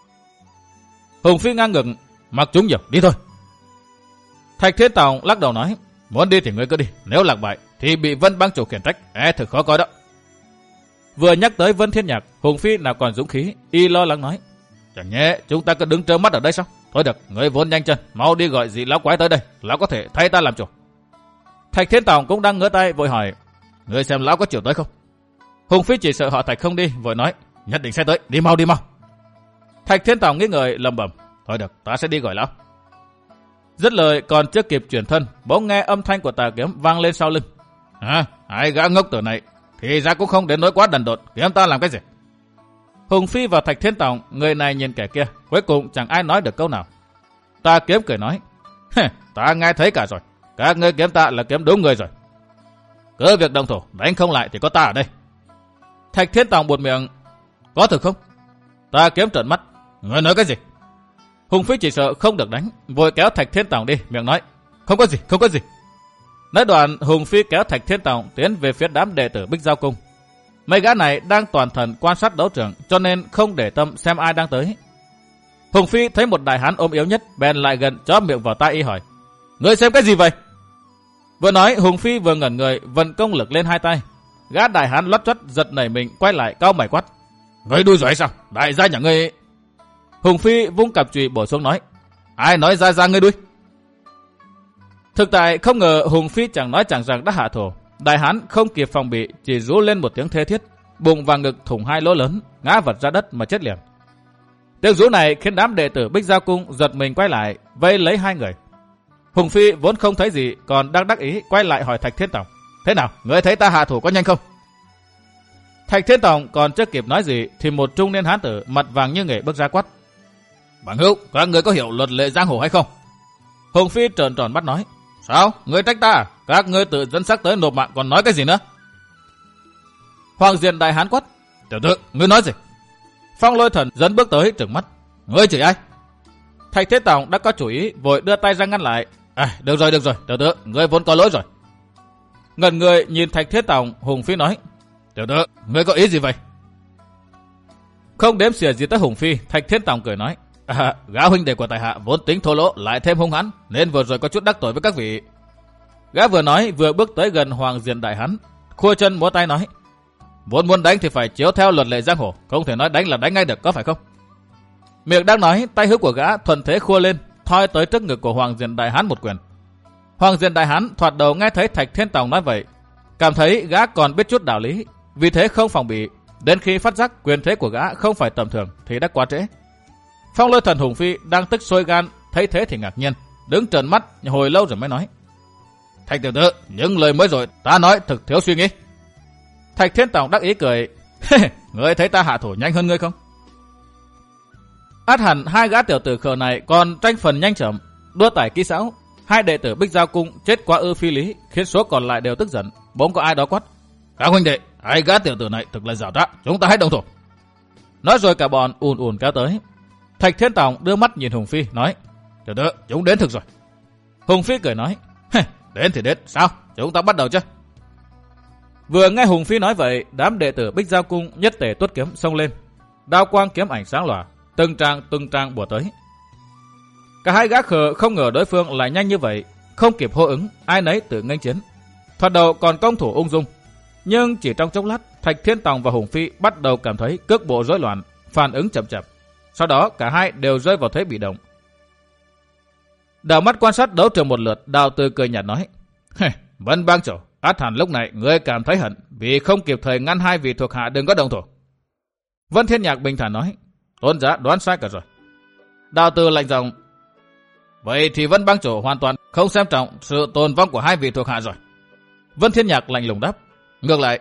Hùng Phi ngang ngừng: Mặc chúng nhiều, đi thôi. Thạch Thiên Tòng lắc đầu nói: Muốn đi thì ngươi cứ đi, nếu lạc bại thì bị Vân bang chủ khiển trách, e thực khó coi đó. Vừa nhắc tới Vân Thiên Nhạc, Hùng Phi nào còn dũng khí, y lo lắng nói: Chẳng nhẽ chúng ta cứ đứng trơ mắt ở đây sao? Thôi được, ngươi vốn nhanh chân, mau đi gọi dị lão quái tới đây, lão có thể thay ta làm chủ. Thạch Thiên Tòng cũng đang ngửa tay vội hỏi: Ngươi xem lão có chịu tới không? Hùng Phi chỉ sợ họ Thạch không đi, vội nói: Nhất định sẽ tới, đi mau đi mau. Thạch Thiên Tòng nghĩ ngợi lầm bầm: Thôi được, ta sẽ đi gọi lão. Dứt lời còn chưa kịp chuyển thân, bỗng nghe âm thanh của Tà Kiếm vang lên sau lưng: À, hai gã ngốc tử này, thì ra cũng không đến nỗi quá đần độn, kiếm ta làm cái gì? Hùng Phi và Thạch Thiên Tòng, người này nhìn kẻ kia, cuối cùng chẳng ai nói được câu nào. Tà Kiếm cười nói: Ta nghe thấy cả rồi, các ngươi kiếm ta là kiếm đúng người rồi. Cứ việc đồng thủ, đánh không lại thì có ta ở đây. Thạch Thiên Tòng buột miệng: Có thực không? Tà Kiếm trợn mắt: Ngươi nói cái gì? Hùng Phi chỉ sợ không được đánh, vội kéo Thạch Thiên Tòng đi, miệng nói: Không có gì, không có gì. Nói đoạn, Hùng Phi kéo Thạch Thiên Tòng tiến về phía đám đệ tử Bích Giao Cung. Mấy gã này đang toàn thần quan sát đấu trường, cho nên không để tâm xem ai đang tới. Hùng Phi thấy một đại hán ốm yếu nhất, bèn lại gần chó miệng vào tai y hỏi: Ngươi xem cái gì vậy? Vừa nói, Hùng Phi vừa ngẩn người, vận công lực lên hai tay. Gã đại hán lót choắt giật nảy mình, quay lại cau mày quát: Ngươi đuôi rồi hay sao? Đại gia nhà ngươi... Hùng Phi vung cặp chùy bổ xuống nói: Ai nói ra ra ngươi đuôi? Thực tại không ngờ Hùng Phi chẳng nói chẳng rằng đã hạ thủ. Đại hán không kịp phòng bị, chỉ rú lên một tiếng thê thiết, bụng và ngực thủng hai lỗ lớn, ngã vật ra đất mà chết liền. Tiếng rú này khiến đám đệ tử Bích Giao Cung giật mình quay lại, vây lấy hai người. Hùng Phi vốn không thấy gì, còn đang đắc ý quay lại hỏi Thạch Thiên Tòng: Thế nào, ngươi thấy ta hạ thủ có nhanh không? Thạch Thiên Tòng còn chưa kịp nói gì thì một trung niên hán tử mặt vàng như nghệ bước ra quát: Bằng hữu, các ngươi có hiểu luật lệ giang hồ hay không? Hùng Phi trợn tròn mắt nói: Sao, ngươi trách ta à? Các ngươi tự dẫn xác tới nộp mạng còn nói cái gì nữa? Hoàng Diện đại hán quát: Tiểu tử, ngươi nói gì? Phong Lôi Thần dẫn bước tới trừng mắt: Ngươi chửi ai? Thạch Thiên Tòng đã có chủ ý, vội đưa tay ra ngăn lại: À, được rồi, được rồi, tiểu tử, ngươi vốn có lỗi rồi. Ngẩn người nhìn Thạch Thiên Tòng, Hùng Phi nói: Tiểu tử, ngươi có ý gì vậy? Không đếm xỉa gì tới Hùng Phi, Thạch Thiên Tòng cười nói: À, gã huynh đệ của tại hạ vốn tính thô lỗ lại thêm hung hãn, nên vừa rồi có chút đắc tội với các vị. Gã vừa nói vừa bước tới gần Hoàng Diện đại hán, khua chân múa tay nói: Vốn muốn đánh thì phải chiếu theo luật lệ giang hồ, không thể nói đánh là đánh ngay được, có phải không? Miệng đang nói, tay hữu của gã thuần thế khua lên, thoi tới trước ngực của Hoàng Diện đại hán một quyền. Hoàng Diện đại hán thoạt đầu nghe thấy Thạch Thiên Tòng nói vậy, cảm thấy gã còn biết chút đạo lý, vì thế không phòng bị. Đến khi phát giác quyền thế của gã không phải tầm thường thì đã quá trễ. Phong Lôi Thần Hùng Phi đang tức sôi gan, thấy thế thì ngạc nhiên, đứng trợn mắt hồi lâu rồi mới nói: Thạch tiểu tử, những lời mới rồi ta nói thực thiếu suy nghĩ. Thạch Thiên Tòng đắc ý cười: Ngươi thấy ta hạ thủ nhanh hơn ngươi không? Át hẳn hai gã tiểu tử khờ này còn tranh phần nhanh chậm, đua tải kỹ xảo. Hai đệ tử Bích Giao Cung chết quá ư phi lý, khiến số còn lại đều tức giận. Bỗng có ai đó quát: Các huynh đệ, hai gã tiểu tử này thực là giảo trá, chúng ta hãy đồng thủ. Nói rồi cả bọn ùn ùn kéo tới. Thạch Thiên Tòng đưa mắt nhìn Hùng Phi nói: Tiểu tử, chúng đến thực rồi. Hùng Phi cười nói: Đến thì đến, sao? Chúng ta bắt đầu chứ? Vừa nghe Hùng Phi nói vậy, đám đệ tử Bích Giao Cung nhất tề tuốt kiếm xông lên. Đao quang kiếm ảnh sáng lòa, từng trang từng trang bùa tới. Cả hai gã khờ không ngờ đối phương lại nhanh như vậy, không kịp hô ứng, ai nấy tự nghênh chiến. Thoạt đầu còn công thủ ung dung, nhưng chỉ trong chốc lát, Thạch Thiên Tòng và Hùng Phi bắt đầu cảm thấy cước bộ rối loạn, phản ứng chậm chạp. Sau đó cả hai đều rơi vào thế bị động. Đảo mắt quan sát đấu trường một lượt, Đào Từ cười nhạt nói: Vân bang chủ, át hẳn lúc này ngươi cảm thấy hận vì không kịp thời ngăn hai vị thuộc hạ đừng có động thủ. Vân Thiên Nhạc bình thản nói, tôn giá đoán sai cả rồi. Đạo Từ lạnh giọng, vậy thì Vân bang chủ hoàn toàn không xem trọng sự tồn vong của hai vị thuộc hạ rồi. Vân Thiên Nhạc lạnh lùng đáp, ngược lại,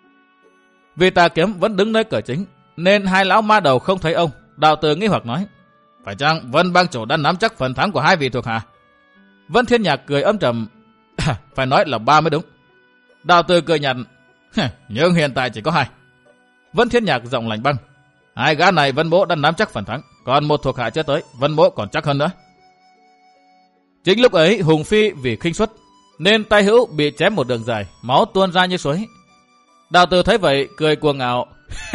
vì Tà Kiếm vẫn đứng nơi cửa chính, nên hai lão ma đầu không thấy ông. Đạo Từ nghi hoặc nói, phải chăng Vân bang chủ đã nắm chắc phần thắng của hai vị thuộc hạ? Vân Thiên Nhạc cười âm trầm, phải nói là ba mới đúng. Đạo Từ cười nhạt, nhưng hiện tại chỉ có hai. Vân Thiên Nhạc giọng lạnh băng, hai gã này Vân Mỗ đã nắm chắc phần thắng, còn một thuộc hạ chưa tới, Vân Mỗ còn chắc hơn nữa. Chính lúc ấy Hùng Phi vì khinh suất nên tay hữu bị chém một đường dài, máu tuôn ra như suối. Đạo Từ thấy vậy cười cuồng ngạo,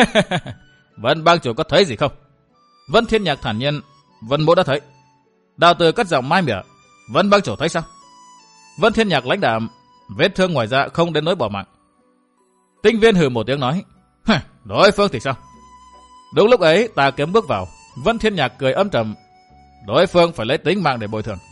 Vân bang chủ có thấy gì không? Vân Thiên Nhạc thản nhiên, Vân Mỗ đã thấy. Đạo Từ cất giọng mai mỉa, Vân bang chủ thấy sao? Vân Thiên Nhạc lãnh đạm, vết thương ngoài da không đến nỗi bỏ mạng. Tinh Viên hừ một tiếng nói, đối phương thì sao? Đúng lúc ấy Tà Kiếm bước vào. Vân Thiên Nhạc cười âm trầm, đối phương phải lấy tính mạng để bồi thường.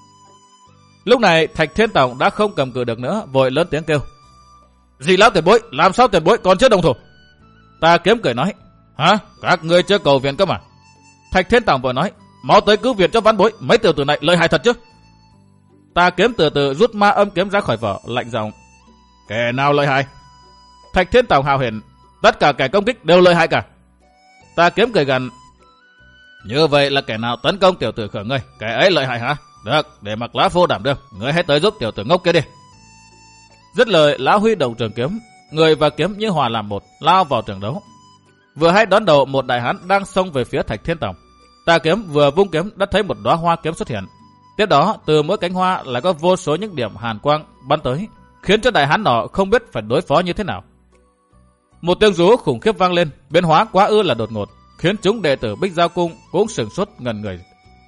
Lúc này Thạch Thiên Tòng đã không cầm cự được nữa, vội lớn tiếng kêu, gì lão tiền bối, làm sao tiền bối còn chưa đồng thủ? Tà Kiếm cười nói, hả, các ngươi chưa cầu viện cơ mà? Thạch Thiên Tòng vội nói, mau tới cứu viện cho vãn bối, mấy tiểu tử này lợi hại thật chứ? Tà Kiếm từ từ rút ma âm kiếm ra khỏi vỏ, lạnh giọng, kẻ nào lợi hại? Thạch Thiên Tòng hào hiển, tất cả kẻ công kích đều lợi hại cả. Tà Kiếm cười gằn, như vậy là kẻ nào tấn công tiểu tử khở ngươi, kẻ ấy lợi hại hả? Được, để mặc lão phu đảm đương, ngươi hãy tới giúp tiểu tử ngốc kia đi. Dứt lời, lão huy động trường kiếm, người và kiếm như hòa làm một, lao vào trường đấu. Vừa hay đón đầu một đại hán đang xông về phía Thạch Thiên Tòng. Tà Kiếm vừa vung kiếm đã thấy một đóa hoa kiếm xuất hiện. Tiếp đó, từ mỗi cánh hoa lại có vô số những điểm hàn quang bắn tới, khiến cho đại hán nọ không biết phải đối phó như thế nào. Một tiếng rú khủng khiếp vang lên, biến hóa quá ư là đột ngột, khiến chúng đệ tử Bích Giao Cung cũng sửng sốt ngẩn người.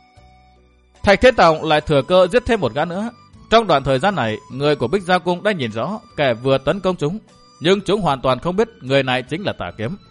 Thạch Thiên Tòng lại thừa cơ giết thêm một gã nữa. Trong đoạn thời gian này, người của Bích Giao Cung đã nhìn rõ kẻ vừa tấn công chúng, nhưng chúng hoàn toàn không biết người này chính là Tà Kiếm.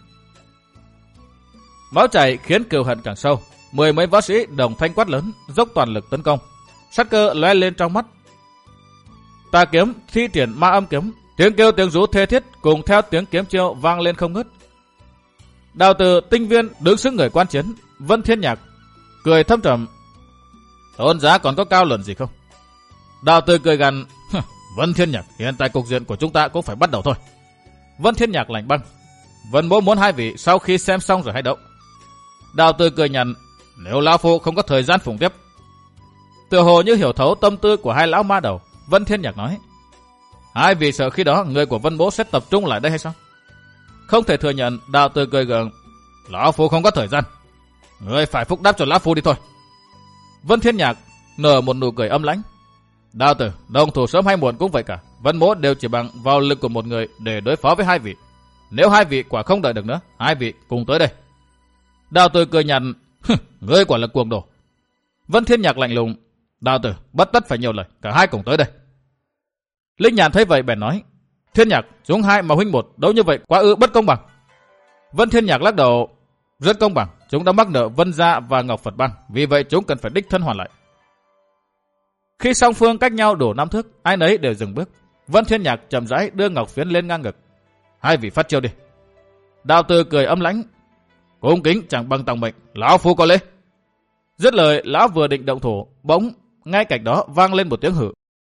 Máu chảy khiến cừu hận càng sâu. Mười mấy võ sĩ đồng thanh quát lớn, dốc toàn lực tấn công. Sát cơ lóe lên trong mắt. Tà Kiếm thi triển ma âm kiếm, tiếng kêu tiếng rú thê thiết cùng theo tiếng kiếm chiêu vang lên không ngớt. Đạo Từ, Tinh Viên đứng xứng người quan chiến. Vân Thiên Nhạc cười thâm trầm, tôn giá còn có cao luận gì không? Đạo Từ cười gằn, Vân Thiên Nhạc, hiện tại cục diện của chúng ta cũng phải bắt đầu thôi. Vân Thiên Nhạc lạnh băng, Vân Mỗ muốn hai vị sau khi xem xong rồi hãy động. Đạo Từ cười nhằn, nếu lão phu không có thời gian phụng tiếp. Tựa hồ như hiểu thấu tâm tư của hai lão ma đầu, Vân Thiên Nhạc nói, hai vị sợ khi đó người của Vân Mỗ sẽ tập trung lại đây hay sao? Không thể thừa nhận. Đạo Từ cười gượng, lão phu không có thời gian, người phải phúc đáp cho lão phu đi thôi. Vân Thiên Nhạc nở một nụ cười âm lãnh, Đạo Từ, đồng thủ sớm hay muộn cũng vậy cả, Vân Mỗ đều chỉ bằng vào lực của một người để đối phó với hai vị. Nếu hai vị quả không đợi được nữa, hai vị cùng tới đây. Đạo Từ cười nhạt, ngươi quả là cuồng đồ. Vân Thiên Nhạc lạnh lùng, Đạo Từ, bất tất phải nhiều lời, cả hai cùng tới đây. Linh Nhàn thấy vậy bèn nói, Thiên Nhạc, chúng hai mà huynh một đấu như vậy quá ư bất công bằng. Vân Thiên Nhạc lắc đầu, rất công bằng, chúng đã mắc nợ Vân Gia và Ngọc Phật Bang, vì vậy chúng cần phải đích thân hoàn lại. Khi song phương cách nhau đủ năm thước, ai nấy đều dừng bước. Vân Thiên Nhạc chậm rãi đưa ngọc phiến lên ngang ngực, hai vị phát chiêu đi. Đạo Từ cười âm lãnh, cung kính chẳng bằng tòng mệnh, lão phu có lễ. Dứt lời, lão vừa định động thủ, bỗng ngay cạnh đó vang lên một tiếng hử.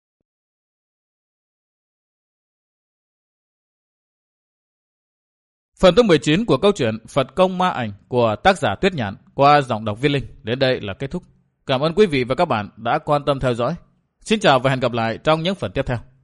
Phần thứ mười chín của câu chuyện Phật Công Ma Ảnh của tác giả Tuyết Nhạn qua giọng đọc Viên Linh đến đây là kết thúc. Cảm ơn quý vị và các bạn đã quan tâm theo dõi. Xin chào và hẹn gặp lại trong những phần tiếp theo.